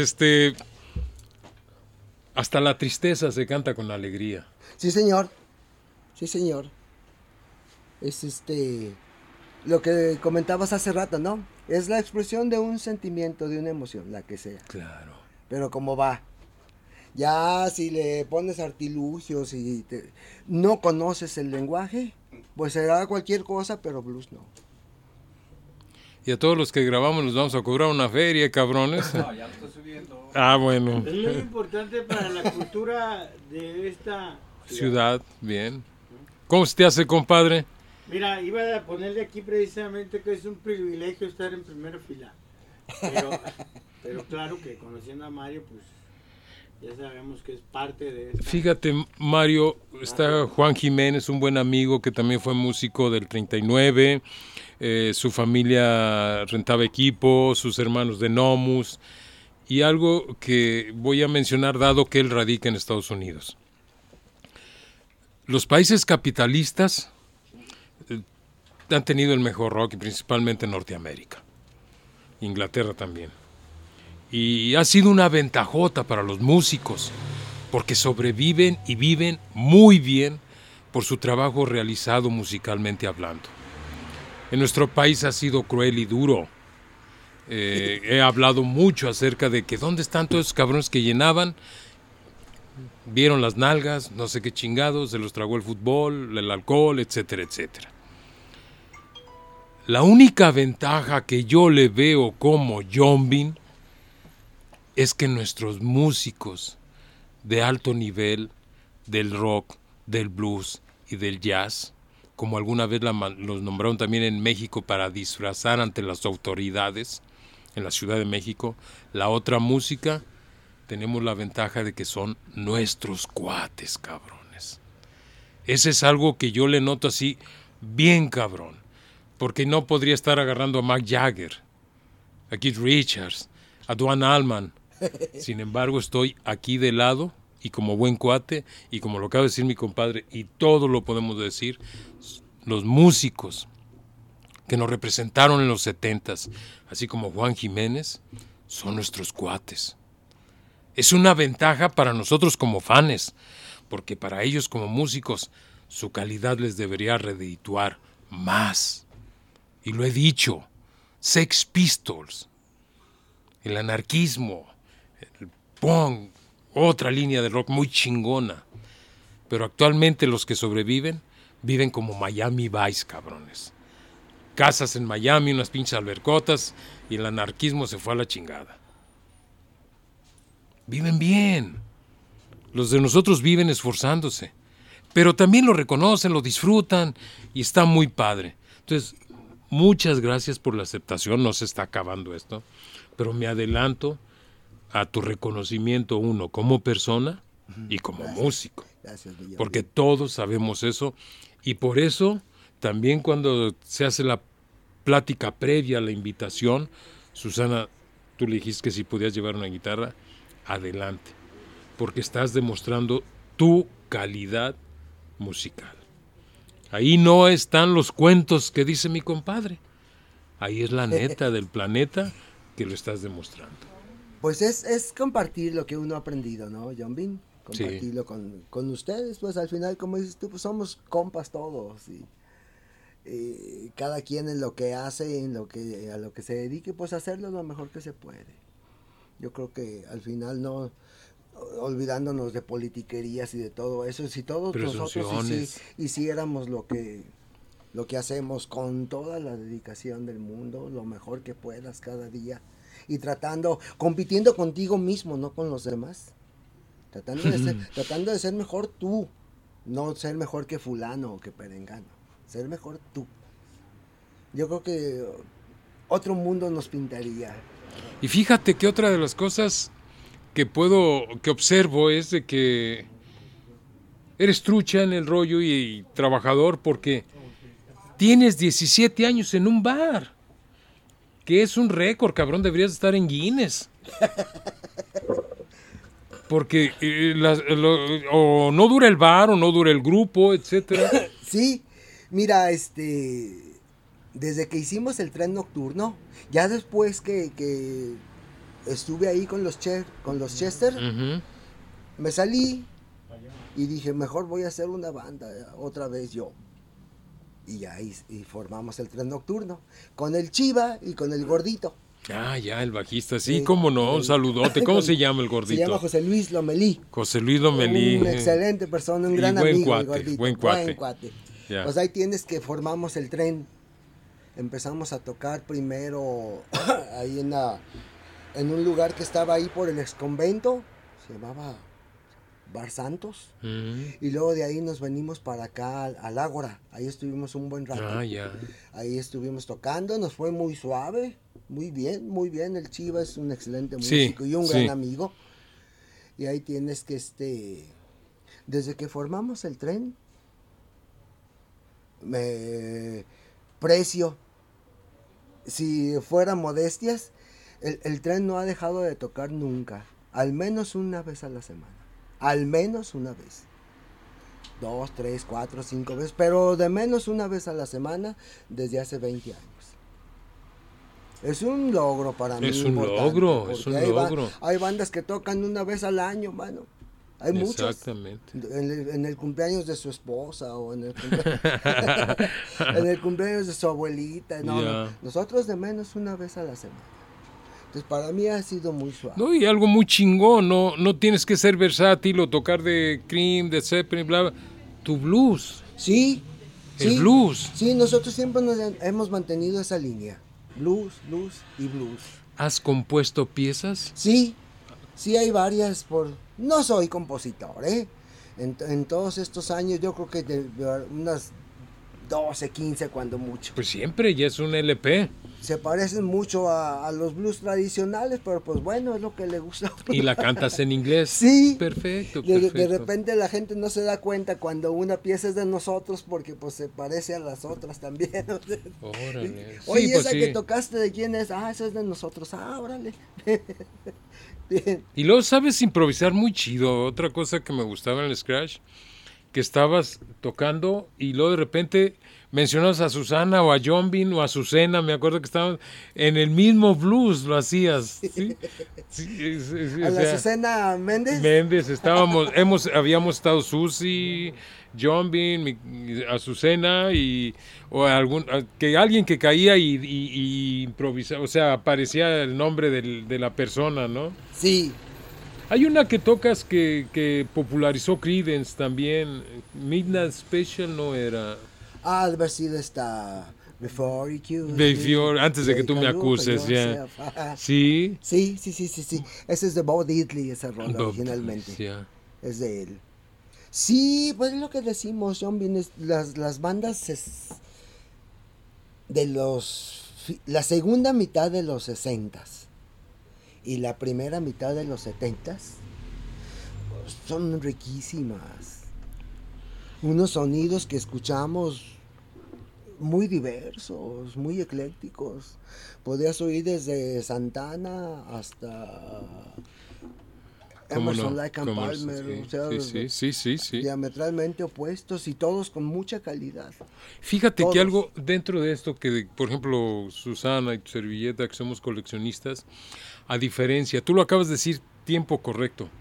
hasta la tristeza se canta con alegría. Sí, señor. Sí, señor. Es lo que comentabas hace rato, ¿no? Es la expresión de un sentimiento, de una emoción, la que sea. Claro. Pero como va. Ya si le pones artilugios y no conoces el lenguaje, pues será cualquier cosa, pero blues no. Y a todos los que grabamos nos vamos a cobrar una feria, cabrones. No, ya lo estoy subiendo. Ah, bueno. Es muy importante para la cultura de esta ciudad. Bien. ¿Cómo se te hace, compadre? Mira, iba a ponerle aquí precisamente que es un privilegio estar en primera fila. Pero claro que conociendo a Mario, pues... Ya sabemos que es parte de eso. Fíjate, Mario, está Juan Jiménez, un buen amigo que también fue músico del 39, su familia rentaba equipo, sus hermanos de Nomus, y algo que voy a mencionar dado que él radica en Estados Unidos. Los países capitalistas han tenido el mejor rock, y principalmente en Norteamérica, Inglaterra también. Y ha sido una ventajota para los músicos, porque sobreviven y viven muy bien por su trabajo realizado musicalmente hablando. En nuestro país ha sido cruel y duro. He hablado mucho acerca de que dónde están todos esos cabrones que llenaban, vieron las nalgas, no sé qué chingados, se los tragó el fútbol, el alcohol, etcétera, etcétera. La única ventaja que yo le veo como Yombin es que nuestros músicos de alto nivel, del rock, del blues y del jazz, como alguna vez los nombraron también en México para disfrazar ante las autoridades en la Ciudad de México, la otra música, tenemos la ventaja de que son nuestros cuates, cabrones. Ese es algo que yo le noto así, bien cabrón, porque no podría estar agarrando a Mick Jagger, a Keith Richards, a Duane Allman. Sin embargo, estoy aquí de lado y como buen cuate, y como lo acaba de decir mi compadre, y todo lo podemos decir, los músicos que nos representaron en los 70s, así como Juan Jiménez, son nuestros cuates. Es una ventaja para nosotros como fans, porque para ellos como músicos su calidad les debería redituar más. Y lo he dicho, Sex Pistols, el anarquismo, el punk, otra línea de rock muy chingona. Pero actualmente los que sobreviven, viven como Miami Vice, cabrones. Casas en Miami, unas pinches albercotas, y el anarquismo se fue a la chingada. Viven bien. Los de nosotros viven esforzándose. Pero también lo reconocen, lo disfrutan, y está muy padre. Entonces, muchas gracias por la aceptación, no se está acabando esto, pero me adelanto a tu reconocimiento, uno, como persona y como músico. Gracias, porque todos sabemos eso, y por eso también cuando se hace la plática previa a la invitación, Susana, tú le dijiste que si podías llevar una guitarra, adelante, porque estás demostrando tu calidad musical. Ahí no están los cuentos que dice mi compadre, ahí es la neta del planeta que lo estás demostrando. Pues es compartir lo que uno ha aprendido, ¿no, Yombin? Compartirlo con ustedes, pues al final, como dices tú, pues somos compas todos, y cada quien en lo que hace, a lo que se dedique, pues hacerlo lo mejor que se puede. Yo creo que al final no, olvidándonos de politiquerías y de todo eso, si todos nosotros hiciéramos lo que hacemos con toda la dedicación del mundo, lo mejor que puedas cada día, y compitiendo contigo mismo, no con los demás, tratando de ser mejor tú, no ser mejor que fulano o que perengano, ser mejor tú. Yo creo que otro mundo nos pintaría. Y fíjate que otra de las cosas que observo es de que eres trucha en el rollo y trabajador, porque tienes 17 años en un bar, que es un récord, cabrón, deberías estar en Guinness. Porque o no dura el bar, o no dura el grupo, etcétera. Sí, mira, desde que hicimos el tren nocturno, ya después que estuve ahí con los Chester, me salí y dije, mejor voy a hacer una banda otra vez yo. Y ya y formamos el tren nocturno con el Chiva y con el Gordito. Ah, ya, el bajista, sí, cómo no, un saludote. ¿Cómo se llama el Gordito? Se llama José Luis Lomelí. José Luis Lomelí. Una excelente persona, un gran buen amigo, cuate, el Gordito. Buen cuate. Yeah. Pues ahí tienes que formamos el tren. Empezamos a tocar primero ahí en un lugar que estaba ahí por el exconvento, se llamaba Bar Santos, y luego de ahí nos venimos para acá al Ágora, ahí estuvimos un buen rato. Ahí estuvimos tocando, nos fue muy suave, muy bien, el Chiva es un excelente músico y un gran amigo, Y ahí tienes que, desde que formamos el tren, precio, si fuera modestias, el tren no ha dejado de tocar nunca, al menos una vez a la semana, al menos una vez, 2, 3, 4, 5 veces, pero de menos una vez a la semana desde hace 20 años. Es un logro para mí. Es un logro, es un logro. Hay bandas que tocan una vez al año, mano. Hay muchos. Exactamente. En el cumpleaños de su esposa o en el cumpleaños de su abuelita. No, nosotros de menos una vez a la semana. Entonces para mí ha sido muy suave. No, y algo muy chingón, no tienes que ser versátil o tocar de Cream, de Zeppelin, bla, bla. Tu blues. Sí. El blues. Sí, nosotros siempre nos hemos mantenido esa línea. Blues, blues y blues. ¿Has compuesto piezas? Sí hay varias No soy compositor, ¿eh? En todos estos años yo creo que de unas 12, 15 cuando mucho. Pues siempre, ya es un LP. Se parecen mucho a los blues tradicionales, pero pues bueno, es lo que le gusta. ¿Y la cantas en inglés? Sí. Perfecto. De repente la gente no se da cuenta cuando una pieza es de nosotros porque pues se parece a las otras también. Órale. Oye, sí, pues esa sí. que tocaste, ¿de quién es? Ah, esa es de nosotros. Ah, órale. Bien. Y luego sabes improvisar muy chido. Otra cosa que me gustaba en el Scratch, que estabas tocando y luego de repente mencionabas a Susana o a John Bean o a Azucena, me acuerdo que estaban en el mismo blues, lo hacías. ¿Sí? ¿A la Azucena Méndez? Méndez, habíamos estado Susi, John Bean, Azucena o alguien que caía y improvisaba, o sea, aparecía el nombre de la persona, ¿no? Sí. Hay una que tocas que popularizó Creedence también, Midnight Special, ¿no era? Ah, debe haber sido esta Before You antes de que tú me acuses, ya. Sí. Sí. Ese es de Bo Diddley, esa rola originalmente. Yeah. Es de él. Sí, pues es lo que decimos, John Bean, las bandas la segunda mitad de los 60s y la primera mitad de los 70s son riquísimas. Unos sonidos que escuchamos muy diversos, muy eclécticos. Podías oír desde Santana hasta Emerson, Lake and Palmer, sí. Diametralmente opuestos y todos con mucha calidad. Fíjate todos. Que algo dentro de esto, que por ejemplo Susana y tu servilleta, que somos coleccionistas, a diferencia, tú lo acabas de decir, tiempo correcto.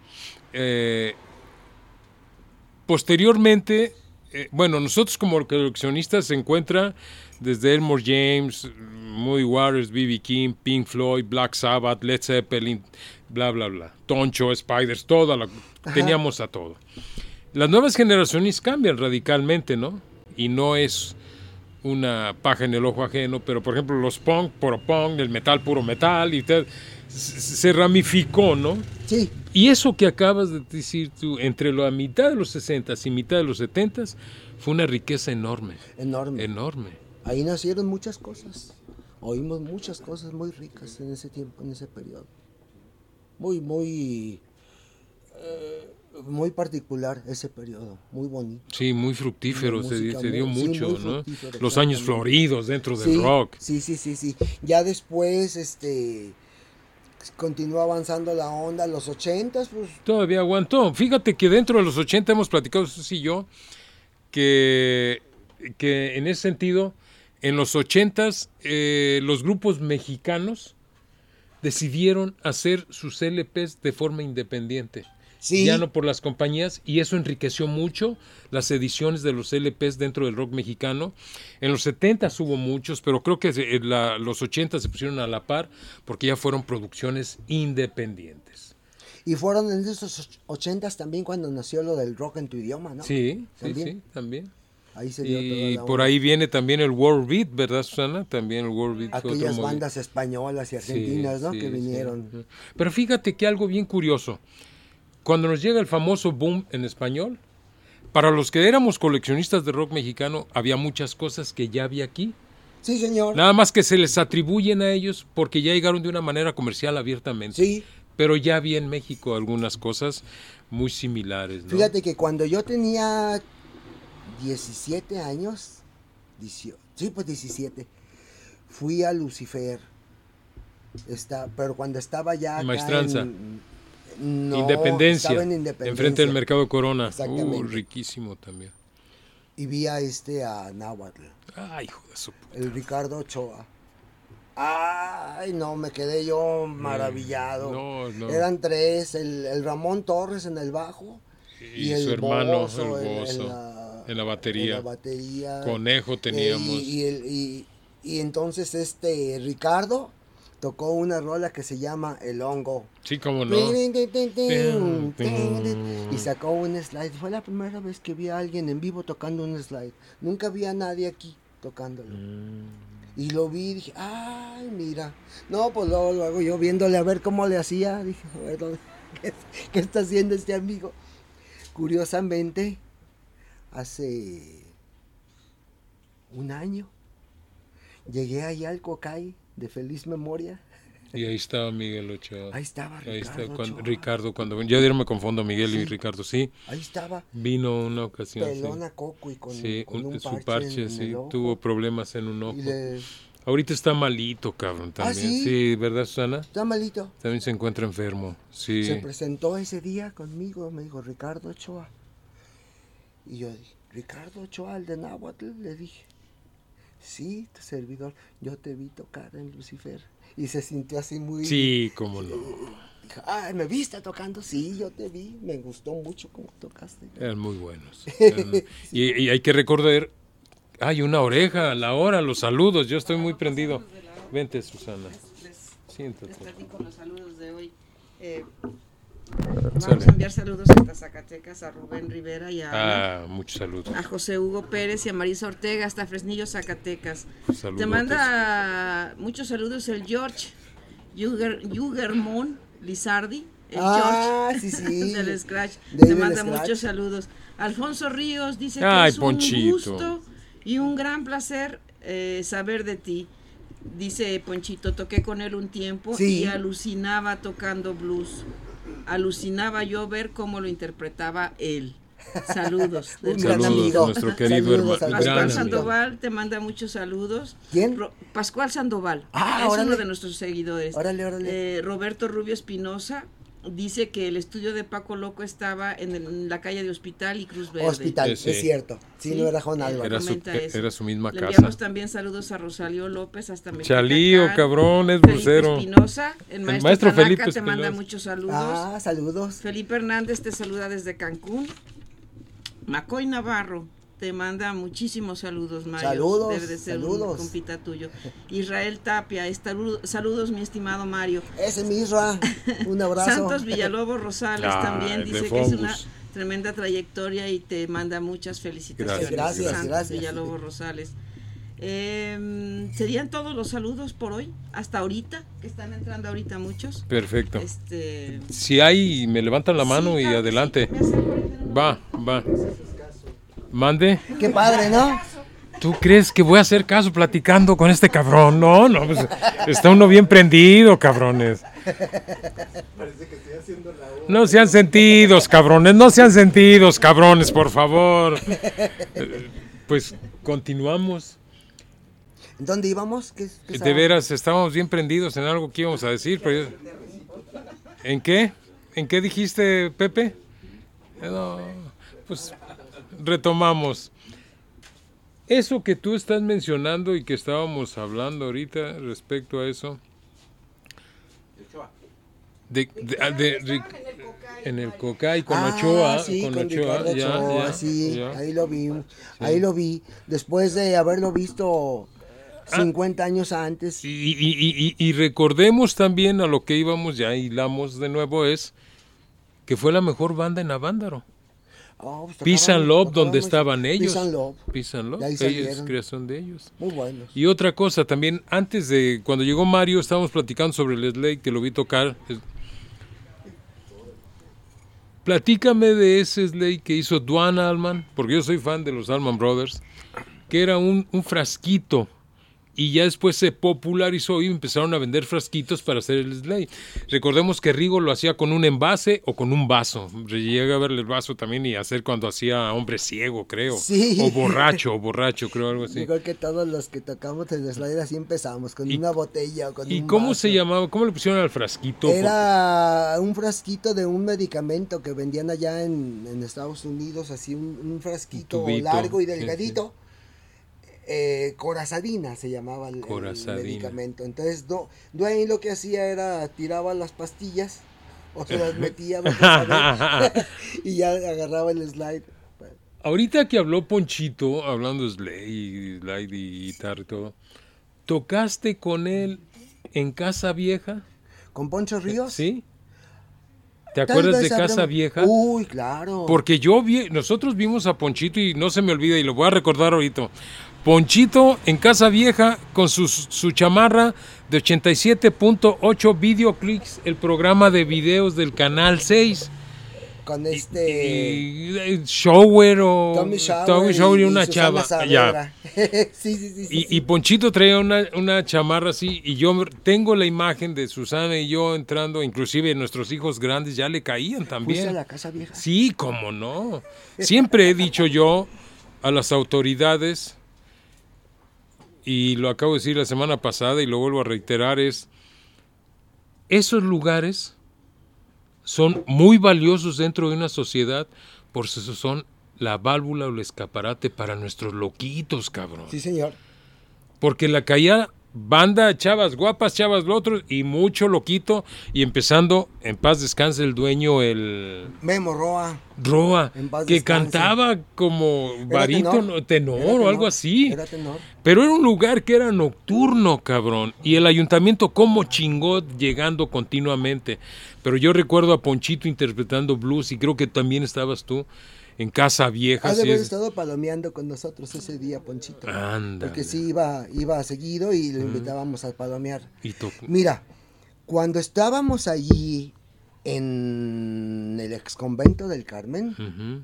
Posteriormente, nosotros como coleccionistas se encuentra desde Elmore James, Muddy Waters, B.B. King, Pink Floyd, Black Sabbath, Led Zeppelin, bla, bla, bla, Toncho, Spiders, teníamos a todo. Las nuevas generaciones cambian radicalmente, ¿no? Y no es una paja en el ojo ajeno, pero por ejemplo los punk, puro punk, el metal, puro metal, y tal, se ramificó, ¿no? Sí. Y eso que acabas de decir tú, entre la mitad de los 60s y mitad de los 70s, fue una riqueza enorme. Enorme. Ahí nacieron muchas cosas. Oímos muchas cosas muy ricas en ese tiempo, en ese periodo. Muy particular ese periodo, muy bonito. Sí, muy fructífero, se dio mucho, ¿no? Los exactamente. Años floridos dentro del rock. Sí. Ya después, continuó avanzando la onda, los 80s, pues... Todavía aguantó. Fíjate que dentro de los 80 hemos platicado, Susi y yo, que en ese sentido, en los 80s, los grupos mexicanos decidieron hacer sus LPs de forma independiente. Sí. Ya no por las compañías, y eso enriqueció mucho las ediciones de los LPs dentro del rock mexicano. En los 70s hubo muchos, pero creo que los 80s se pusieron a la par porque ya fueron producciones independientes. Y fueron en esos 80s también cuando nació lo del rock en tu idioma, ¿no? Sí, ¿También? también. Ahí se dio Y toda la por onda. ahí viene también el World Beat, ¿verdad, Susana? También el World Beat. fue Aquellas otro bandas españolas y argentinas, ¿no? Sí, Que vinieron. sí. Pero fíjate que algo bien curioso. Cuando nos llega el famoso boom en español, para los que éramos coleccionistas de rock mexicano, había muchas cosas que ya había aquí. Sí, señor. Nada más que se les atribuyen a ellos porque ya llegaron de una manera comercial abiertamente. Sí. pero ya había en México algunas cosas muy similares, ¿no? Fíjate que cuando yo tenía 17 años, 17, fui a Lucifer, pero cuando estaba ya acá Maestranza. No, Independencia, estaba en Independencia. enfrente del Mercado Corona. Exactamente. Riquísimo también. Y vi a Náhuatl, Ay, hijo de su puta. el Ricardo Ochoa. Ay, no, me quedé yo maravillado. No. Eran tres, el Ramón Torres en el bajo Y el su hermano, Bozo el Bozo, en la batería. Conejo teníamos. Y entonces Ricardo tocó una rola que se llama El Hongo. Sí, cómo no. Y sacó un slide. Fue la primera vez que vi a alguien en vivo tocando un slide. Nunca vi a nadie aquí tocándolo. Y lo vi y dije, ay, mira. No, pues luego yo viéndole a ver cómo le hacía, dije, a ver, ¿qué está haciendo este amigo? Curiosamente, hace un año, llegué allá al Cocay de feliz memoria. Y ahí estaba Miguel Ochoa. Ahí estaba Ricardo. Ahí está, Ochoa. Ricardo, cuando yo me confundo Miguel y Ricardo, sí. Ahí estaba. Vino una ocasión. Pelón sí. a Coco y con un su parche, en sí. el ojo. Tuvo problemas en un ojo. Y Ahorita está malito, cabrón, también. ¿sí? Sí, ¿verdad, Susana? Está malito. También se encuentra enfermo, sí. Se presentó ese día conmigo, me dijo Ricardo Ochoa. Y yo dije, Ricardo Ochoa, el de Náhuatl, le dije. Sí, tu servidor, yo te vi tocar en Lucifer. Y se sintió así muy... Sí, cómo no. Dijo, ay, ¿me viste tocando? Sí, yo te vi, me gustó mucho cómo tocaste. Eran muy buenos. Y hay que recordar, hay una oreja a la hora, los saludos, yo estoy muy prendido. Vente, Susana. Siéntate. Les platico los saludos de hoy. Vamos a enviar saludos hasta Zacatecas a Rubén Rivera y a muchos saludos. A José Hugo Pérez y a Marisa Ortega hasta Fresnillo, Zacatecas. Saludotes. Te manda muchos saludos el George Jugermon Lizardi. El George sí. del Scratch. Del Te manda Scratch. muchos saludos. Alfonso Ríos dice Ay, que es Ponchito. un gusto y un gran placer saber de ti. Dice Ponchito, toqué con él un tiempo Sí. y alucinaba tocando blues. Alucinaba yo ver cómo lo interpretaba él. Saludos. Un Del gran Saludos amigo. a nuestro querido Saludos, hermano. al Pascual Gran amigo. Sandoval te manda muchos saludos. ¿Quién? Pascual Sandoval. Ah, es órale. uno de nuestros seguidores. Órale. Roberto Rubio Espinosa dice que el estudio de Paco Loco estaba en la calle de Hospital y Cruz Verde. Hospital, Sí. es cierto. Sí, no era Juan Álvaro. Comenta eso. Era su misma Le casa. enviamos también saludos a Rosalío López hasta Mexicacán. Chalío, cabrón, es Felipe grosero. Espinosa, el maestro Felipe Tanaka te manda Espinosa. muchos saludos. Saludos. Felipe Hernández te saluda desde Cancún. Macoy Navarro te manda muchísimos saludos, Mario. Saludos, Debe de ser saludos. un compita tuyo. Israel Tapia, saludos mi estimado Mario. Ese misra, un abrazo. Santos Villalobos Rosales Ay, también de dice que es una Fongus. tremenda trayectoria y te manda muchas felicitaciones. Gracias. Santos Gracias. Villalobos Rosales. Serían todos los saludos por hoy, hasta ahorita, que están entrando ahorita muchos. Perfecto. Este, Si hay, me levantan la mano sí, y claro, adelante. sí, me acerco ahorita. Va. Mande. Qué padre, ¿no? ¿Tú crees que voy a hacer caso platicando con este cabrón? No, pues está uno bien prendido, cabrones. No sean sentidos, cabrones, no sean sentidos, cabrones, por favor. Pues continuamos. ¿Dónde íbamos? ¿Qué De veras, estábamos bien prendidos en algo que íbamos a decir, pero... ¿En qué? ¿En qué dijiste, Pepe? No, pues retomamos. Eso que tú estás mencionando y que estábamos hablando ahorita respecto a eso. En el Cocay con Ochoa. Sí, con Ochoa, Ricardo Ochoa, sí, ahí lo vi. Ahí lo vi. Después de haberlo visto 50 años antes. Y recordemos también a lo que íbamos, ya hilamos de nuevo, es que fue la mejor banda en Avándaro. Pues Peace and Love, donde estaban ellos. Peace and Love. Peace and Love, De ahí ellos, salieron. creación de ellos. Muy buenos. Y otra cosa también, antes de, cuando llegó Mario, estábamos platicando sobre el Slade, que lo vi tocar. Platícame de ese Slade que hizo Duane Allman, porque yo soy fan de los Allman Brothers, que era un frasquito, y ya después se popularizó y empezaron a vender frasquitos para hacer el Slade. Recordemos que Rigo lo hacía con un envase o con un vaso. Llegué a verle el vaso también y hacer cuando hacía Hombre Ciego, creo. Sí. O borracho, creo, algo así. Yo creo que todos los que tocamos el Slade así empezamos, con una botella o con ¿Y un cómo vaso. se llamaba? ¿Cómo le pusieron al frasquito? Era un frasquito de un medicamento que vendían allá en Estados Unidos, así un frasquito largo y delgadito. Sí. Corazadina se llamaba el Corazadina. medicamento. Entonces Dwayne lo que hacía era tiraba las pastillas o se las metía y ya agarraba el Slide. Ahorita que habló Ponchito, hablando de Slide y guitarra y todo, ¿tocaste con él en Casa Vieja? ¿Con Poncho Ríos? Sí. ¿Te acuerdas de Casa Vieja? Uy, claro. Porque nosotros vimos a Ponchito y no se me olvida y lo voy a recordar ahorita. Ponchito en Casa Vieja con su chamarra de 87.8 videoclips, el programa de videos del Canal 6. Con Shower o Tommy Shower y una chava. Ya. Sí. Y Ponchito traía una chamarra así y yo tengo la imagen de Susana y yo entrando, inclusive nuestros hijos grandes ya le caían también. ¿Fuiste a la Casa Vieja? Sí, cómo no. Siempre he dicho yo a las autoridades, y lo acabo de decir la semana pasada y lo vuelvo a reiterar, esos lugares son muy valiosos dentro de una sociedad, por eso son la válvula o el escaparate para nuestros loquitos, cabrón. Sí, señor. Porque la caía banda, chavas guapas, chavas lo otro, y mucho loquito, y empezando, en paz descanse el dueño, el... Memo Roa, que descanse. Cantaba como barítono, tenor o algo así. Era tenor. Pero era un lugar que era nocturno, cabrón, y el ayuntamiento como chingó llegando continuamente. Pero yo recuerdo a Ponchito interpretando blues, y creo que también estabas tú en Casa Vieja. Has de haber estado palomeando con nosotros ese día, Ponchito. Ándale. Porque sí iba seguido y lo invitábamos a palomear. Mira, cuando estábamos allí en el exconvento del Carmen,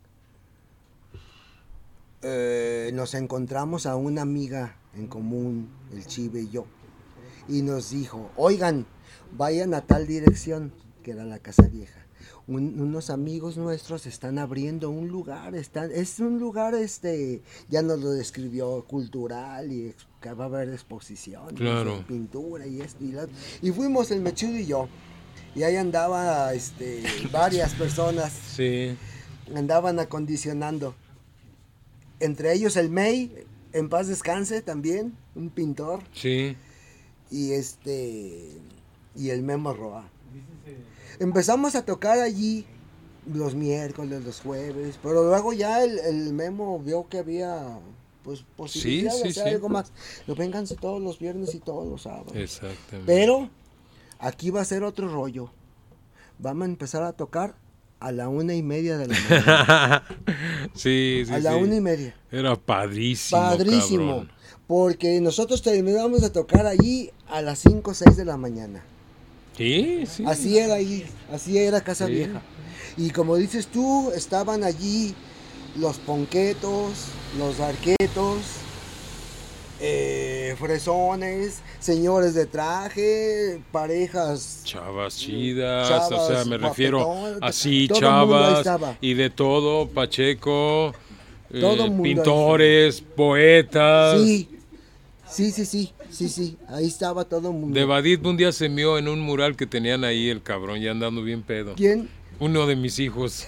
nos encontramos a una amiga en común, el Chive y yo, y nos dijo, oigan, vayan a tal dirección, que era la Casa Vieja. Unos amigos nuestros están abriendo un lugar, es un lugar, ya nos lo describió, cultural, y que va a haber exposiciones, claro, pintura y esto y lo otro. Y fuimos el Mechudo y yo, y ahí andaba varias personas, sí, andaban acondicionando, entre ellos el May, en paz descanse también, un pintor, sí, y y el Memo Roa. Empezamos a tocar allí los miércoles, los jueves, pero luego ya el Memo vio que había pues posibilidad de hacer algo más. Vénganse todos los viernes y todos los sábados. Exactamente. Pero aquí va a ser otro rollo. Vamos a empezar a tocar a la 1:30 de la mañana. Sí. A la 1:30. Era padrísimo. Padrísimo. Cabrón. Porque nosotros terminamos de tocar allí a las 5 o 6 de la mañana. Sí. Así era ahí, así era Casa Vieja. Y como dices tú, estaban allí los ponquetos, los arquetos, fresones, señores de traje, parejas. Chavas chidas, o sea, me refiero así, todo chavas, y de todo, Pacheco, pintores, poetas. Sí, ahí estaba todo el mundo. De Badit un día se mió en un mural que tenían ahí el cabrón, ya andando bien pedo. ¿Quién? Uno de mis hijos.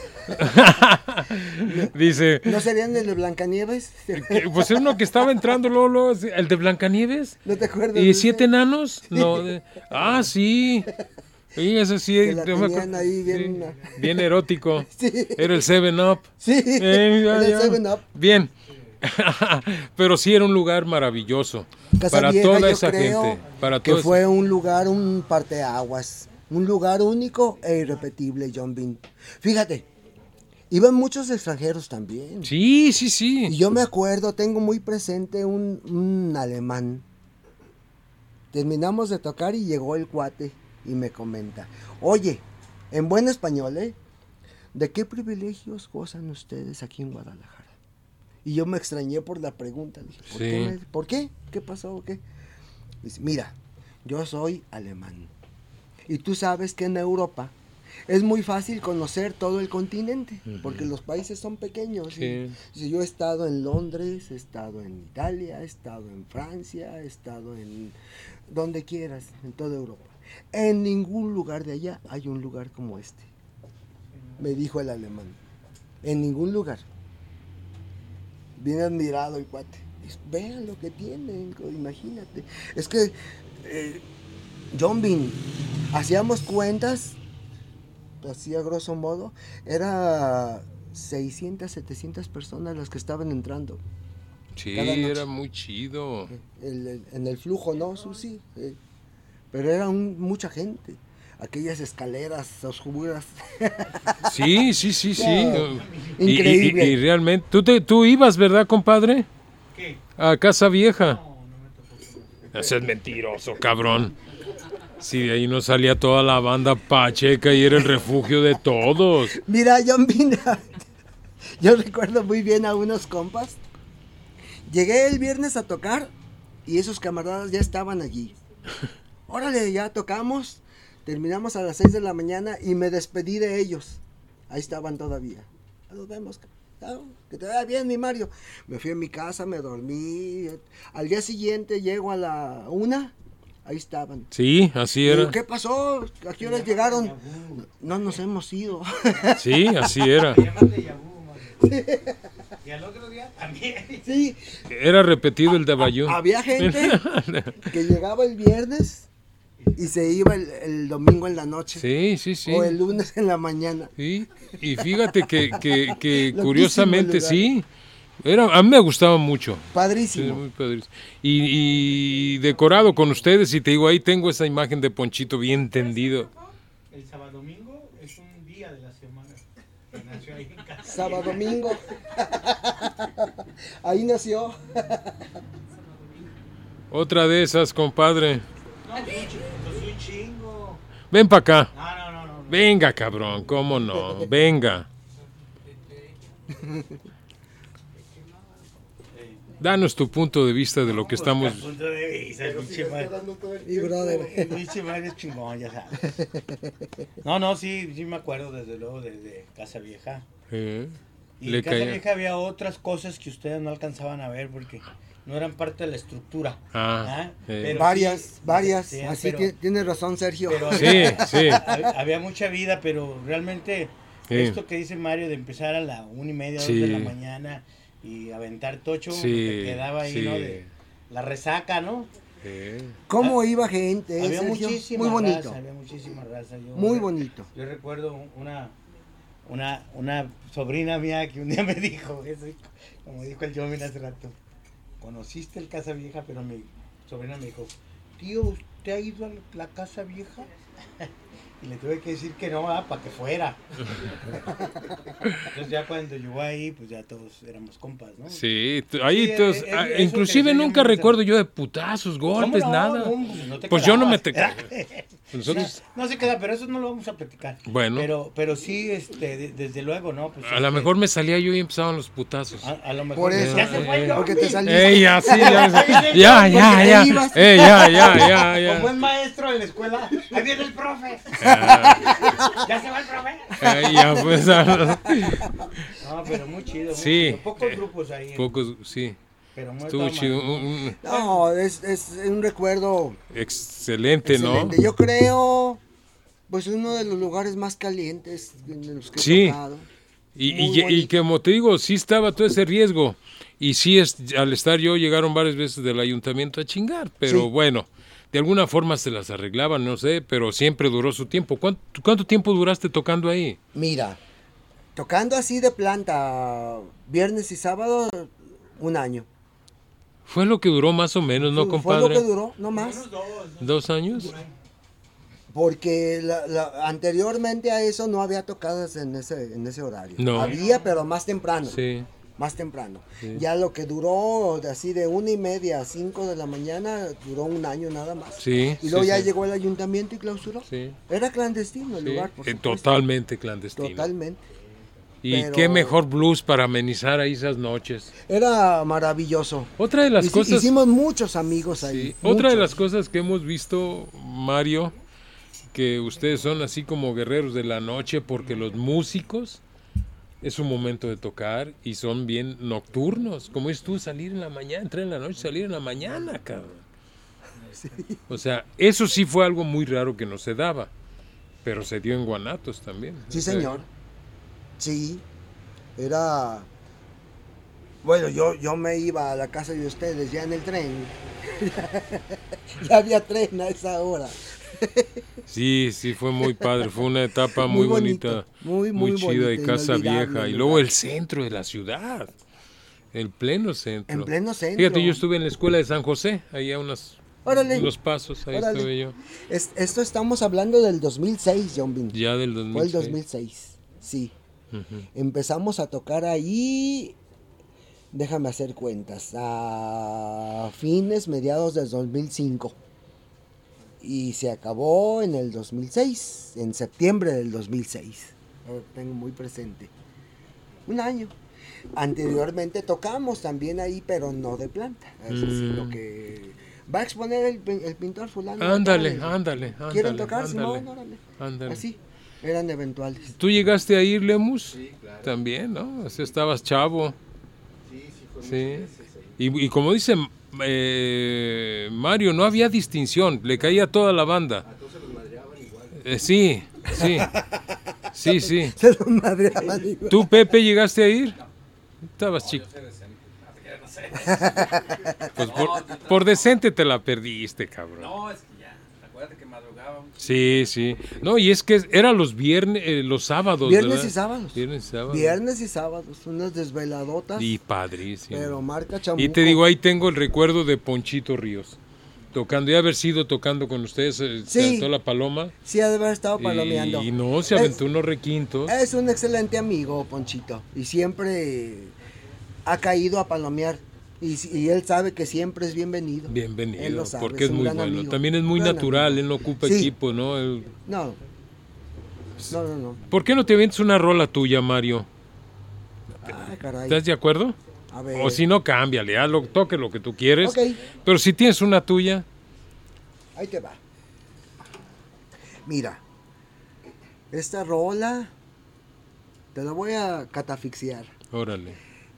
Dice... ¿No serían el de Blancanieves? Pues uno que estaba entrando, Lolo, el de Blancanieves. ¿No te acuerdas? ¿Y 7 enanos? No. Sí. Sí, eso sí. Que la tenían ahí bien erótico. Sí. Era el 7-Up. Sí, era el 7-Up. Bien. Pero sí era un lugar maravilloso. Casa para Vieja, toda yo esa creo gente. Para que fue un lugar, un parteaguas. Un lugar único e irrepetible, John Bean. Fíjate, iban muchos extranjeros también. Sí. Y yo me acuerdo, tengo muy presente un alemán. Terminamos de tocar y llegó el cuate y me comenta, oye, en buen español, ¿de qué privilegios gozan ustedes aquí en Guadalajara? Y yo me extrañé por la pregunta. Dije, ¿por qué? ¿Qué pasó? ¿Qué? Dice, mira, yo soy alemán. Y tú sabes que en Europa es muy fácil conocer todo el continente, porque los países son pequeños. Sí. Y yo he estado en Londres, he estado en Italia, he estado en Francia, he estado en donde quieras, en toda Europa. En ningún lugar de allá hay un lugar como este, me dijo el alemán. En ningún lugar. Bien admirado el cuate. Dice, vean lo que tienen, imagínate. Es que, John Bean, hacíamos cuentas, así a grosso modo, era 600, 700 personas las que estaban entrando. Sí, era muy chido. En el flujo, ¿no, Susi? Pero era mucha gente. Aquellas escaleras oscuras. Sí. No, increíble. Y realmente, ¿tú ibas, ¿verdad, compadre? ¿Qué? A Casa Vieja. No me tocó. Ese es mentiroso, cabrón. Sí, de ahí no salía toda la banda pacheca y era el refugio de todos. Mira, yo recuerdo muy bien a unos compas. Llegué el viernes a tocar y esos camaradas ya estaban allí. Órale, ya tocamos, terminamos a las 6 de la mañana y me despedí de ellos. Ahí estaban todavía. Nos vemos. Que te vaya bien, mi Mario. Me fui a mi casa, me dormí. Al día siguiente llego a la 1. Ahí estaban. Sí, así era. ¿Qué pasó? ¿A qué horas llegaron? No nos hemos ido. Sí, así era. Y al otro día también. Sí. Era repetido el de Bayou. Había gente que llegaba el viernes y se iba el domingo en la noche. Sí. O el lunes en la mañana. Sí, y fíjate que curiosamente sí. A mí me gustaba mucho. Padrísimo. Sí, muy padrísimo. Y decorado con ustedes, y te digo, ahí tengo esa imagen de Ponchito bien tendido. El sábado domingo es un día de la semana que nació ahí en casa. Sábado domingo. Ahí nació. Otra de esas, compadre. No, soy un chingo. Ven para acá. No. Venga, cabrón, cómo no. Venga. Danos tu punto de vista de lo que estamos... Punto de vista, el pinche Mario. Y brother. El pinche Mario es chingón, ya sabes. No, sí me acuerdo desde luego de Casa Vieja. Y en Casa Vieja había otras cosas que ustedes no alcanzaban a ver porque no eran parte de la estructura. Pero varias. Sí, así tiene razón, Sergio. Pero sí. Había mucha vida, pero realmente esto que dice Mario de empezar a la 1:30, 2 de la mañana y aventar tocho, que quedaba ahí, ¿no? De la resaca, ¿no? ¿Cómo iba gente? Había Sergio? muchísima Muy bonito. raza, había muchísima raza. Muy bonito. Yo recuerdo una sobrina mía que un día me dijo, como dijo el Joven hace rato, conociste el Casa Vieja, pero mi sobrina me dijo, tío, ¿usted ha ido a la Casa Vieja? Y le tuve que decir que no, para que fuera. Entonces ya cuando llegó ahí, pues ya todos éramos compas, ¿no? Sí, ahí Sí, todos, inclusive nunca recuerdo yo de putazos, golpes, no, nada. No te pues yo no me quedabas. Nosotros... No se queda, pero eso no lo vamos a platicar. Bueno. Pero sí, desde luego, ¿no? Pues, a lo mejor me salía yo y empezaban los putazos. A lo mejor. Por eso. Ya se fue, Porque te saliste. Ya. Como buen maestro en la escuela, ahí viene el profe. ¿Ya se va el profe? Ya pues. No, pero muy chido. Sí. Chido. Pocos grupos ahí. Pocos, sí. Pero muy Estuvo chido. No, es un recuerdo excelente, ¿no? Yo creo, pues uno de los lugares más calientes en los que he tocado. Y que como te digo, sí estaba todo ese riesgo. Y sí, al estar yo, llegaron varias veces del ayuntamiento a chingar. Pero bueno, de alguna forma se las arreglaban, no sé, pero siempre duró su tiempo. ¿Cuánto tiempo duraste tocando ahí? Mira, tocando así de planta, viernes y sábado, 1 año. Fue lo que duró más o menos, ¿no, compadre? Fue lo que duró, no más. 2 años. Porque anteriormente a eso no había tocadas en ese horario. No. Había, pero más temprano. Sí. Más temprano. Sí. Ya lo que duró así de 1:30 a 5 de la mañana, duró 1 año nada más. Sí. Y luego ya llegó el ayuntamiento y clausuró. Sí. Era clandestino el lugar, por supuesto. Totalmente clandestino. Totalmente. Y qué mejor blues para amenizar ahí esas noches. Era maravilloso. Otra de las cosas... Hicimos muchos amigos ahí. Sí. Otra de las cosas que hemos visto, Mario, que ustedes son así como guerreros de la noche, porque los músicos es un momento de tocar y son bien nocturnos. Como es tú, salir en la mañana, entrar en la noche, salir en la mañana, cabrón. Sí. O sea, eso sí fue algo muy raro que no se daba, pero se dio en Guanatos también. Sí, señor. Sí, era... Bueno, yo me iba a la casa de ustedes ya en el tren. Ya había tren a esa hora. Sí, fue muy padre, fue una etapa muy bonita, muy chida de Casa Vieja. Y luego el centro de la ciudad, el pleno centro. En pleno centro. Fíjate, yo estuve en la escuela de San José, ahí a unos pasos, ahí estuve yo. Esto estamos hablando del 2006, John Bin. Ya del 2006. Fue el 2006, sí. Empezamos a tocar ahí, déjame hacer cuentas, a mediados del 2005. Y se acabó en el 2006, en septiembre del 2006. Lo tengo muy presente. Un año. Anteriormente tocamos también ahí, pero no de planta. Sino que va a exponer el pintor fulano. Ándale. ¿Quieren tocar, ándale, Simón? Órale. Así. Eran eventuales. ¿Tú llegaste a ir, Lemus? Sí, claro. También, ¿no? Así estabas chavo. Sí. Y como dice Mario, no había distinción, le caía a toda la banda. A todos se los madreaban igual. Sí. Se los madreaban igual. ¿Tú, Pepe, llegaste a ir? Estabas chico. Pues por decente te la perdiste, cabrón. No, es que ya, acuérdate que madrugaban. Sí. No, y es que era los viernes, los sábados, Viernes ¿verdad? Viernes y sábados, unas desveladotas. Y padrísimo. Pero marca chamuco. Y te digo, ahí tengo el recuerdo de Ponchito Ríos. Tocando, ya haber sido tocando con ustedes, se aventó la paloma. Sí, ha de haber estado palomeando. Y no, se aventó unos requintos. Es un excelente amigo, Ponchito. Y siempre ha caído a palomear. Y él sabe que siempre es bienvenido. Bienvenido, él lo sabe, porque es muy bueno. Amigo. También es muy natural, amigo. Él no ocupa equipo, ¿no? No. ¿Por qué no te avientas una rola tuya, Mario? Ay, caray. ¿Estás de acuerdo? A ver. O si no, cámbiale, toque lo que tú quieres. Okay. Pero si tienes una tuya. Ahí te va. Mira, esta rola te la voy a catafixiar. Órale.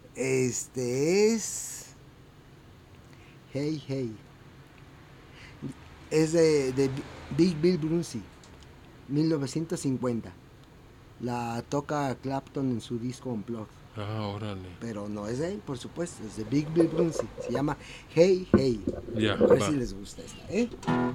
Es Hey Hey. Es de Big Bill Brunsey, 1950. La toca Clapton en su disco Unplugged. Ah, órale. Pero no es de él, por supuesto, es de Big Bill Brunsey. Se llama Hey Hey. Ya, a ver si les gusta esta, ¿eh?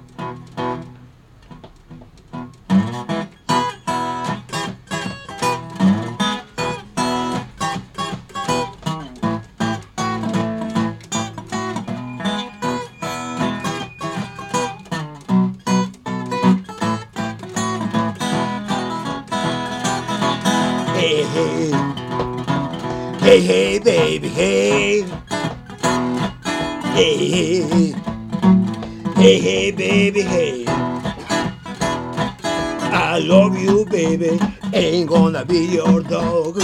Hey, hey, baby, hey. Hey, hey. Hey, hey, baby, hey. I love you, baby. Ain't gonna be your dog.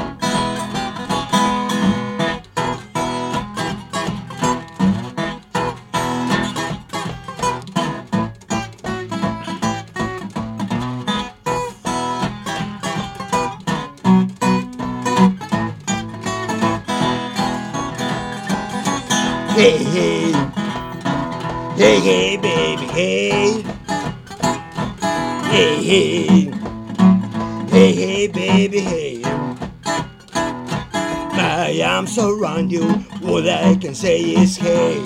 Hey, hey, hey, hey, baby, hey, hey, hey, hey, hey, baby, hey. My arms around you, all I can say is hey.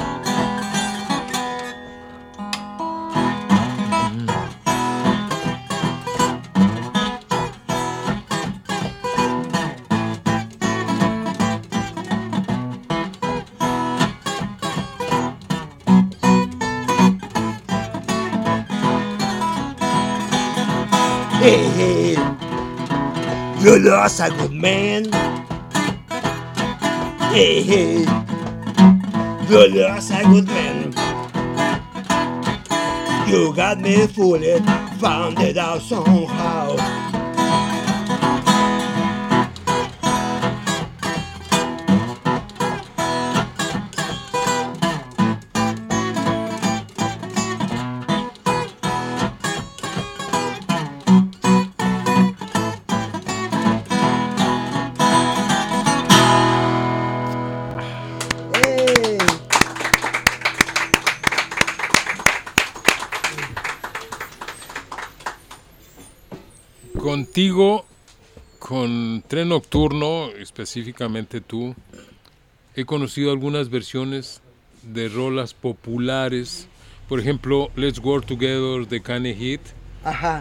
Hey, hey, you lost a good man. Hey, hey, you lost a good man. You got me fooled, found it out somehow. contigo, con Tren Nocturno, específicamente tú, he conocido algunas versiones de rolas populares. Por ejemplo, Let's Work Together de Kanye Heat. Ajá.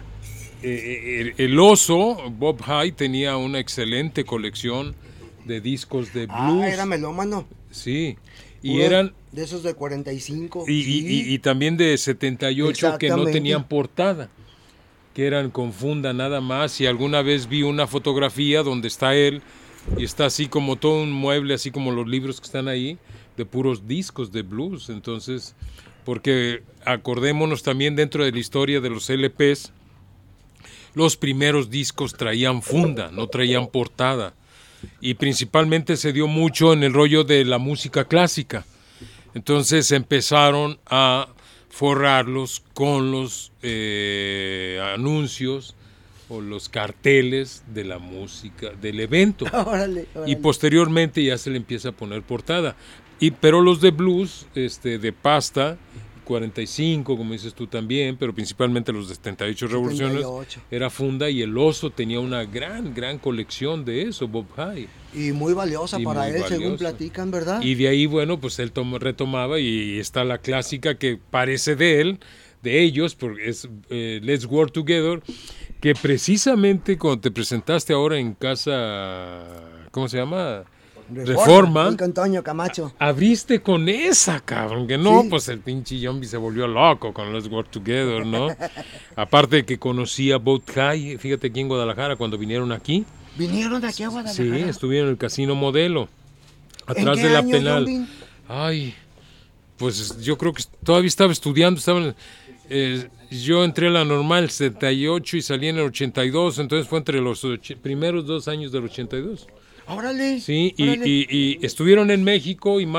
El Oso, Bob High, tenía una excelente colección de discos de blues. Ah, era melómano. Sí. Y eran de esos de 45. y también de 78 que no tenían portada, que eran con funda nada más. Y alguna vez vi una fotografía donde está él y está así como todo un mueble, así como los libros que están ahí, de puros discos de blues. Entonces, porque acordémonos también dentro de la historia de los LPs, los primeros discos traían funda, no traían portada. Y principalmente se dio mucho en el rollo de la música clásica. Entonces empezaron a forrarlos con los anuncios o los carteles de la música del evento. Órale. Y posteriormente ya se le empieza a poner portada. Pero los de blues, de pasta, 45, como dices tú también, pero principalmente los de 78 revoluciones, era funda, y el Oso tenía una gran colección de eso, Bob High. Y muy valiosa para él, según platican, ¿verdad? Y de ahí, bueno, pues él retomaba, y está la clásica que parece de él, de ellos, porque es Let's Work Together, que precisamente cuando te presentaste ahora en casa, ¿cómo se llama? Reforma. Con Toño Camacho. Abriste con esa, cabrón, que no, sí. Pues el pinche Zombie se volvió loco con Let's Work Together, ¿no? Aparte de que conocí a Bob High, fíjate aquí en Guadalajara, cuando vinieron aquí. ¿Vinieron de aquí a Guadalajara? Sí, estuvieron en el Casino Modelo, atrás de la Penal. Zombie? Ay, pues yo creo que todavía estaba estudiando, yo entré a la normal en el 78 y salí en el 82, entonces fue entre los primeros 2 años del 82. ¡Órale! Sí, órale. Y estuvieron en México, y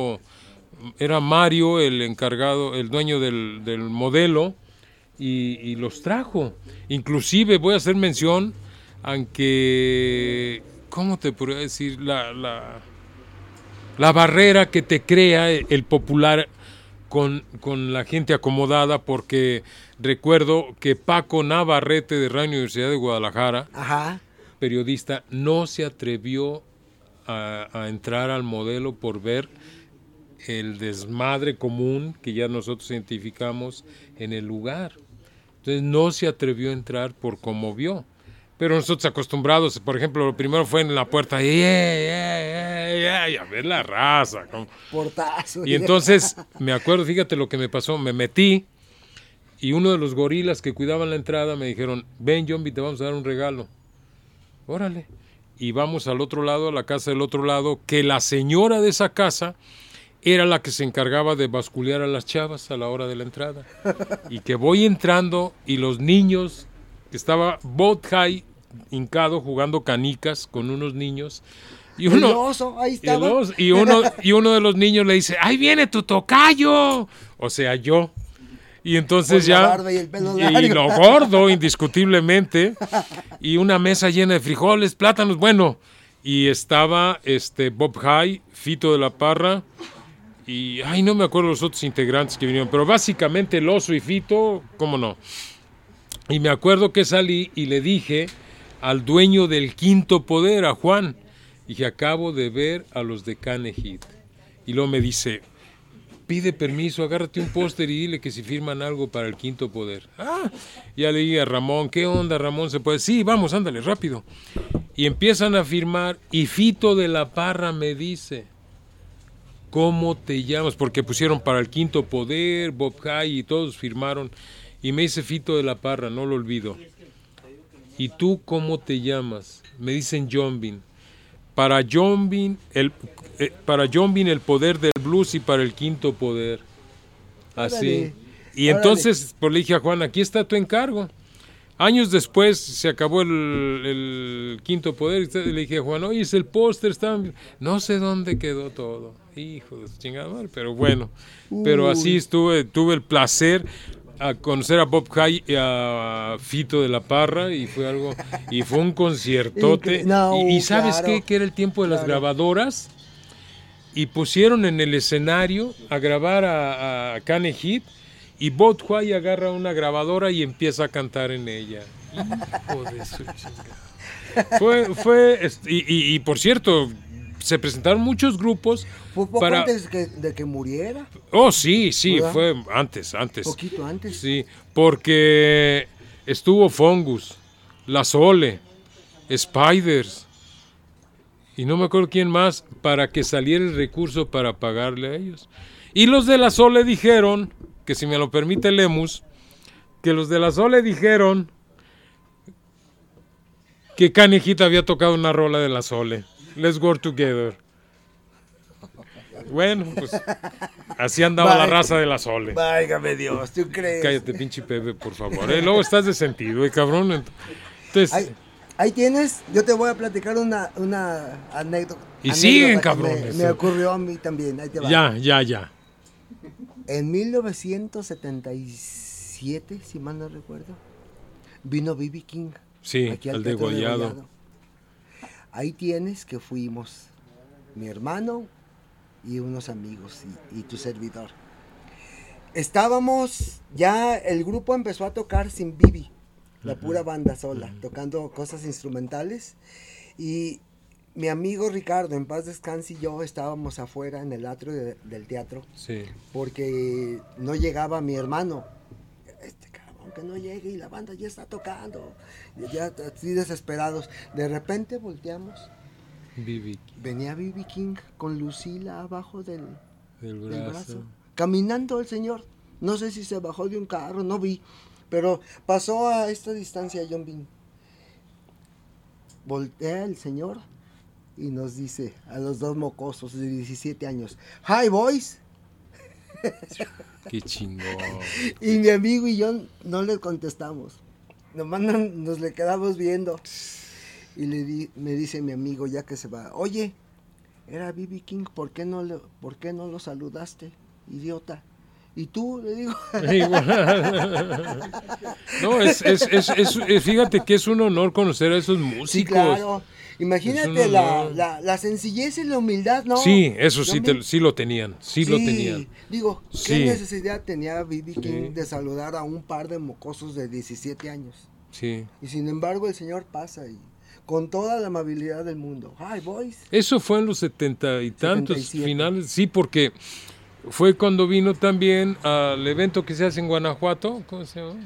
era Mario el encargado, el dueño del modelo, y los trajo. Inclusive voy a hacer mención, aunque, ¿cómo te podría decir? La barrera que te crea el popular con la gente acomodada, porque recuerdo que Paco Navarrete de Radio Universidad de Guadalajara, ajá, periodista, no se atrevió a entrar al modelo por ver el desmadre común que ya nosotros identificamos en el lugar. Entonces no se atrevió a entrar por cómo vio. Pero nosotros acostumbrados, por ejemplo, lo primero fue en la puerta, y a ver la raza. Portazo. Y entonces, me acuerdo, fíjate lo que me pasó, me metí, y uno de los gorilas que cuidaban la entrada me dijeron, ven, Zombie, te vamos a dar un regalo. Órale. Y vamos al otro lado, a la casa del otro lado, que la señora de esa casa era la que se encargaba de basculear a las chavas a la hora de la entrada. Y que voy entrando, y los niños, que estaba Bob High hincado jugando canicas con unos niños, y uno, el Oso, ahí estaba. Y uno de los niños le dice, ¡ahí viene tu tocayo! O sea, yo. Y entonces ya, la barba y el pelo largo. Y lo gordo, indiscutiblemente, y una mesa llena de frijoles, plátanos, bueno, y estaba Bob High, Fito de la Parra, y no me acuerdo los otros integrantes que vinieron, pero básicamente el Oso y Fito, cómo no. Y me acuerdo que salí y le dije al dueño del Quinto Poder, a Juan, dije, acabo de ver a los de Kanye Heat. Y luego me dice, pide permiso, agárrate un póster y dile que si firman algo para el Quinto Poder. Ya le dije a Ramón, ¿qué onda, Ramón? ¿Se puede? Sí, vamos, ándale, rápido. Y empiezan a firmar, y Fito de la Parra me dice, ¿cómo te llamas? Porque pusieron para el Quinto Poder, Bob High, y todos firmaron. Y me dice Fito de la Parra, no lo olvido. ¿Y tú cómo te llamas? Me dicen Zombie. Para Zombie el poder del blues, y para el Quinto Poder. Así. Y entonces pues le dije a Juan, aquí está tu encargo. Años después se acabó el Quinto Poder, y le dije a Juan, oye, es el póster, está... No sé dónde quedó todo. Hijo de su chingada madre, pero bueno. Pero así tuve el placer a conocer a Bob High y a Fito de la Parra, y fue un conciertote. Y ¿sabes qué? Que era el tiempo de las grabadoras, y pusieron en el escenario a grabar a Kanye Heat, y Bob High agarra una grabadora y empieza a cantar en ella. Hijo de su chingada. Y por cierto, se presentaron muchos grupos. ¿Fue poco antes de que muriera? Oh, sí, ¿verdad? fue antes. Poquito antes. Sí, porque estuvo Fungus, La Sole, Spiders, y no me acuerdo quién más, para que saliera el recurso para pagarle a ellos. Y los de La Sole dijeron, que si me lo permite Lemus, que los de La Sole dijeron que Canijita había tocado una rola de La Sole. Let's Work Together. Bueno, pues así andaba la raza de La Sole. Válgame Dios, ¿tú crees? Cállate, pinche Pepe, por favor. Luego estás de sentido, cabrón. Entonces, ahí tienes, yo te voy a platicar una anécdota. Y siguen, cabrones. Me ocurrió a mí también, ahí te va. Ya. En 1977, si mal no recuerdo, vino B.B. King. Sí, aquí al Teatro degollado. Ahí tienes que fuimos mi hermano y unos amigos y tu servidor. Estábamos, ya el grupo empezó a tocar sin B.B., la pura banda sola, tocando cosas instrumentales, y mi amigo Ricardo, en paz descanse, y yo estábamos afuera en el atrio del teatro, Sí. porque no llegaba mi hermano. Que no llegue y la banda ya está tocando, ya así desesperados. De repente volteamos, B.B. venía B.B. King con Lucila abajo del brazo. brazo, caminando el señor. No sé si se bajó de un carro, no vi, pero pasó a esta distancia John Bean. Voltea el señor y nos dice a los dos mocosos de 17 años, "Hi boys". Qué chingón. Y mi amigo y yo no le contestamos. Nomás nos le quedamos viendo. Y me dice mi amigo ya que se va, "Oye, era B.B. King, ¿por qué no lo saludaste, idiota?" ¿Y tú? Le digo. No, fíjate que es un honor conocer a esos músicos. Sí, claro. Imagínate la sencillez y la humildad, ¿no? Sí, eso sí, sí lo tenían. Lo tenían. Digo, Sí. ¿qué necesidad tenía B.B. King de saludar a un par de mocosos de 17 años? Sí. Y sin embargo el señor pasa y con toda la amabilidad del mundo. "Hi, boys". Eso fue en los 70 y tantos 77. finales. Sí, porque fue cuando vino también al evento que se hace en Guanajuato. ¿Cómo se llama?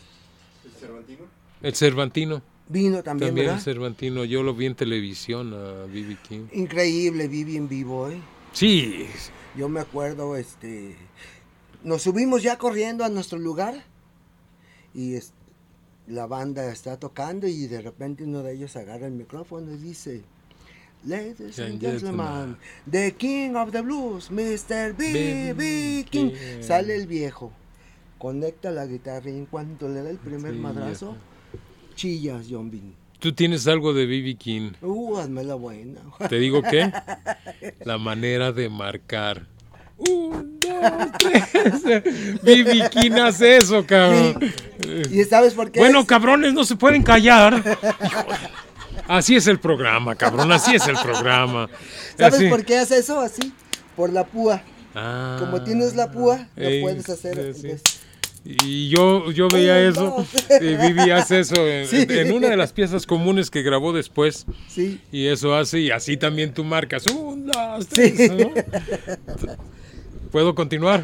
El Cervantino. Vino también, También el ¿verdad? Cervantino. Yo lo vi en televisión a B.B. King. Increíble, Vivi en vivo, ¿eh? Sí. Yo me acuerdo, nos subimos ya corriendo a nuestro lugar y la banda está tocando y de repente uno de ellos agarra el micrófono y dice, "Ladies and gentlemen, the King of the Blues, Mr. B.B. King". Sale el viejo, conecta la guitarra y en cuanto le da el primer madrazo, chillas, John Bean. Tú tienes algo de B.B. King. Hazme la buena. ¿Te digo qué? La manera de marcar. 1, 2, 3. B.B. King hace eso, cabrón. ¿Y sabes por qué? Bueno, cabrones, no se pueden callar. Así es el programa, cabrón, así es el programa. ¿Sabes Así. por qué hace eso? Así, por la púa. Ah, Como tienes la púa, lo puedes hacer. sí. Entonces, Y yo veía eso, y Vivi hace eso en una de las piezas comunes que grabó después. Sí. Y eso hace, y así también tú marcas. 1, 2, 3, ¿no? ¿Puedo continuar?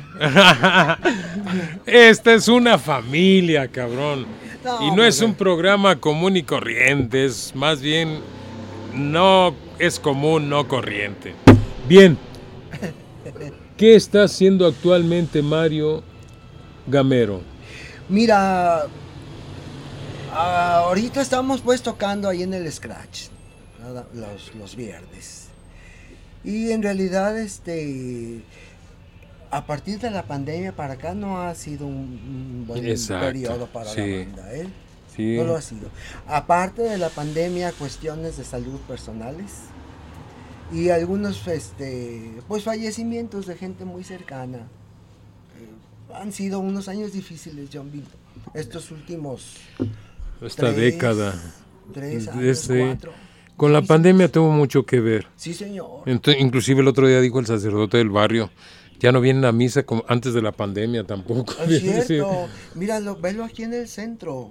Esta es una familia, cabrón. Y no es un programa común y corriente, es más bien, no es común, no corriente. Bien. ¿Qué está haciendo actualmente Mario Gamero? Mira, ahorita estamos pues tocando ahí en el Scratch, los viernes. Y en realidad, a partir de la pandemia para acá no ha sido un buen periodo para la banda, ¿eh? Sí. No lo ha sido. Aparte de la pandemia, cuestiones de salud personales y algunos pues fallecimientos de gente muy cercana. Han sido unos años difíciles, John Bean. Estos últimos década. 3 años, 4. Con la pandemia tuvo mucho que ver. Sí, señor. Inclusive el otro día dijo el sacerdote del barrio, ya no vienen a misa como antes de la pandemia tampoco. Es cierto. Míralo, velo aquí en el centro.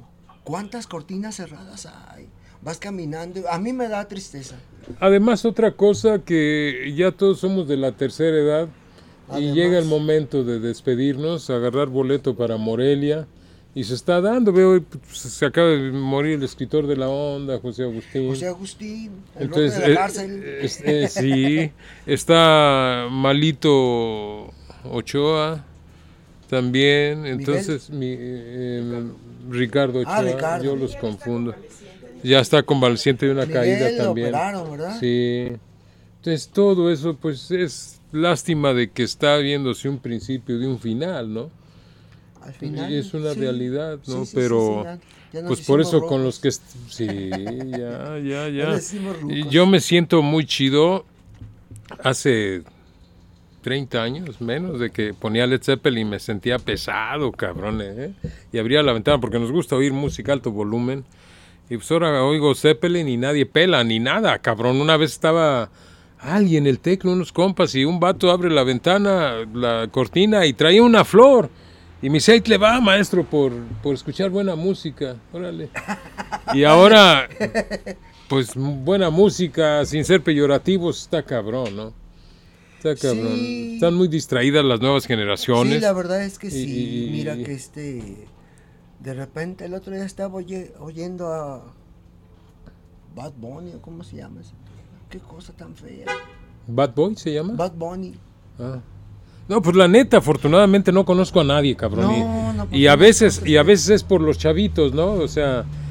¿Cuántas cortinas cerradas hay? Vas caminando, a mí me da tristeza. Además, otra cosa que ya todos somos de la tercera edad y llega el momento de despedirnos, agarrar boleto para Morelia y se está dando, veo, se acaba de morir el escritor de La Onda, José Agustín. José Agustín, el entonces, de la cárcel. Sí, está malito Ochoa también, entonces Ricardo Ochoa, Ricardo. yo los confundo. Ya está convaleciente de una caída también. Operaron, ¿verdad? Sí. Entonces todo eso pues es lástima de que está viéndose un principio de un final, ¿no? Al final. Es una realidad, ¿no? Sí, Pero ya pues por eso rojos. con los que sí, ya. Ya Yo me siento muy chido. Hace 30 años menos de que ponía Led Zeppelin, me sentía pesado, cabrón, y abría la ventana porque nos gusta oír música a alto volumen. Y pues ahora oigo Zeppelin y nadie pela ni nada, cabrón. Una vez estaba alguien, el tecno, unos compas, y un vato abre la ventana, la cortina, y traía una flor. Y me dice, le va, maestro, por escuchar buena música. Órale. Y ahora, pues buena música, sin ser peyorativos, está cabrón, ¿no? Está cabrón. Sí. Están muy distraídas las nuevas generaciones. Sí, la verdad es que sí. Y- Mira que de repente el otro día estaba oyendo a Bad Bunny, ¿o cómo se llama ese? Qué cosa tan fea. ¿Bad Boy se llama? Bad Bunny. Ah. No, pues la neta, afortunadamente no conozco a nadie, cabrón. No, y a veces es por los chavitos, ¿no? O sea,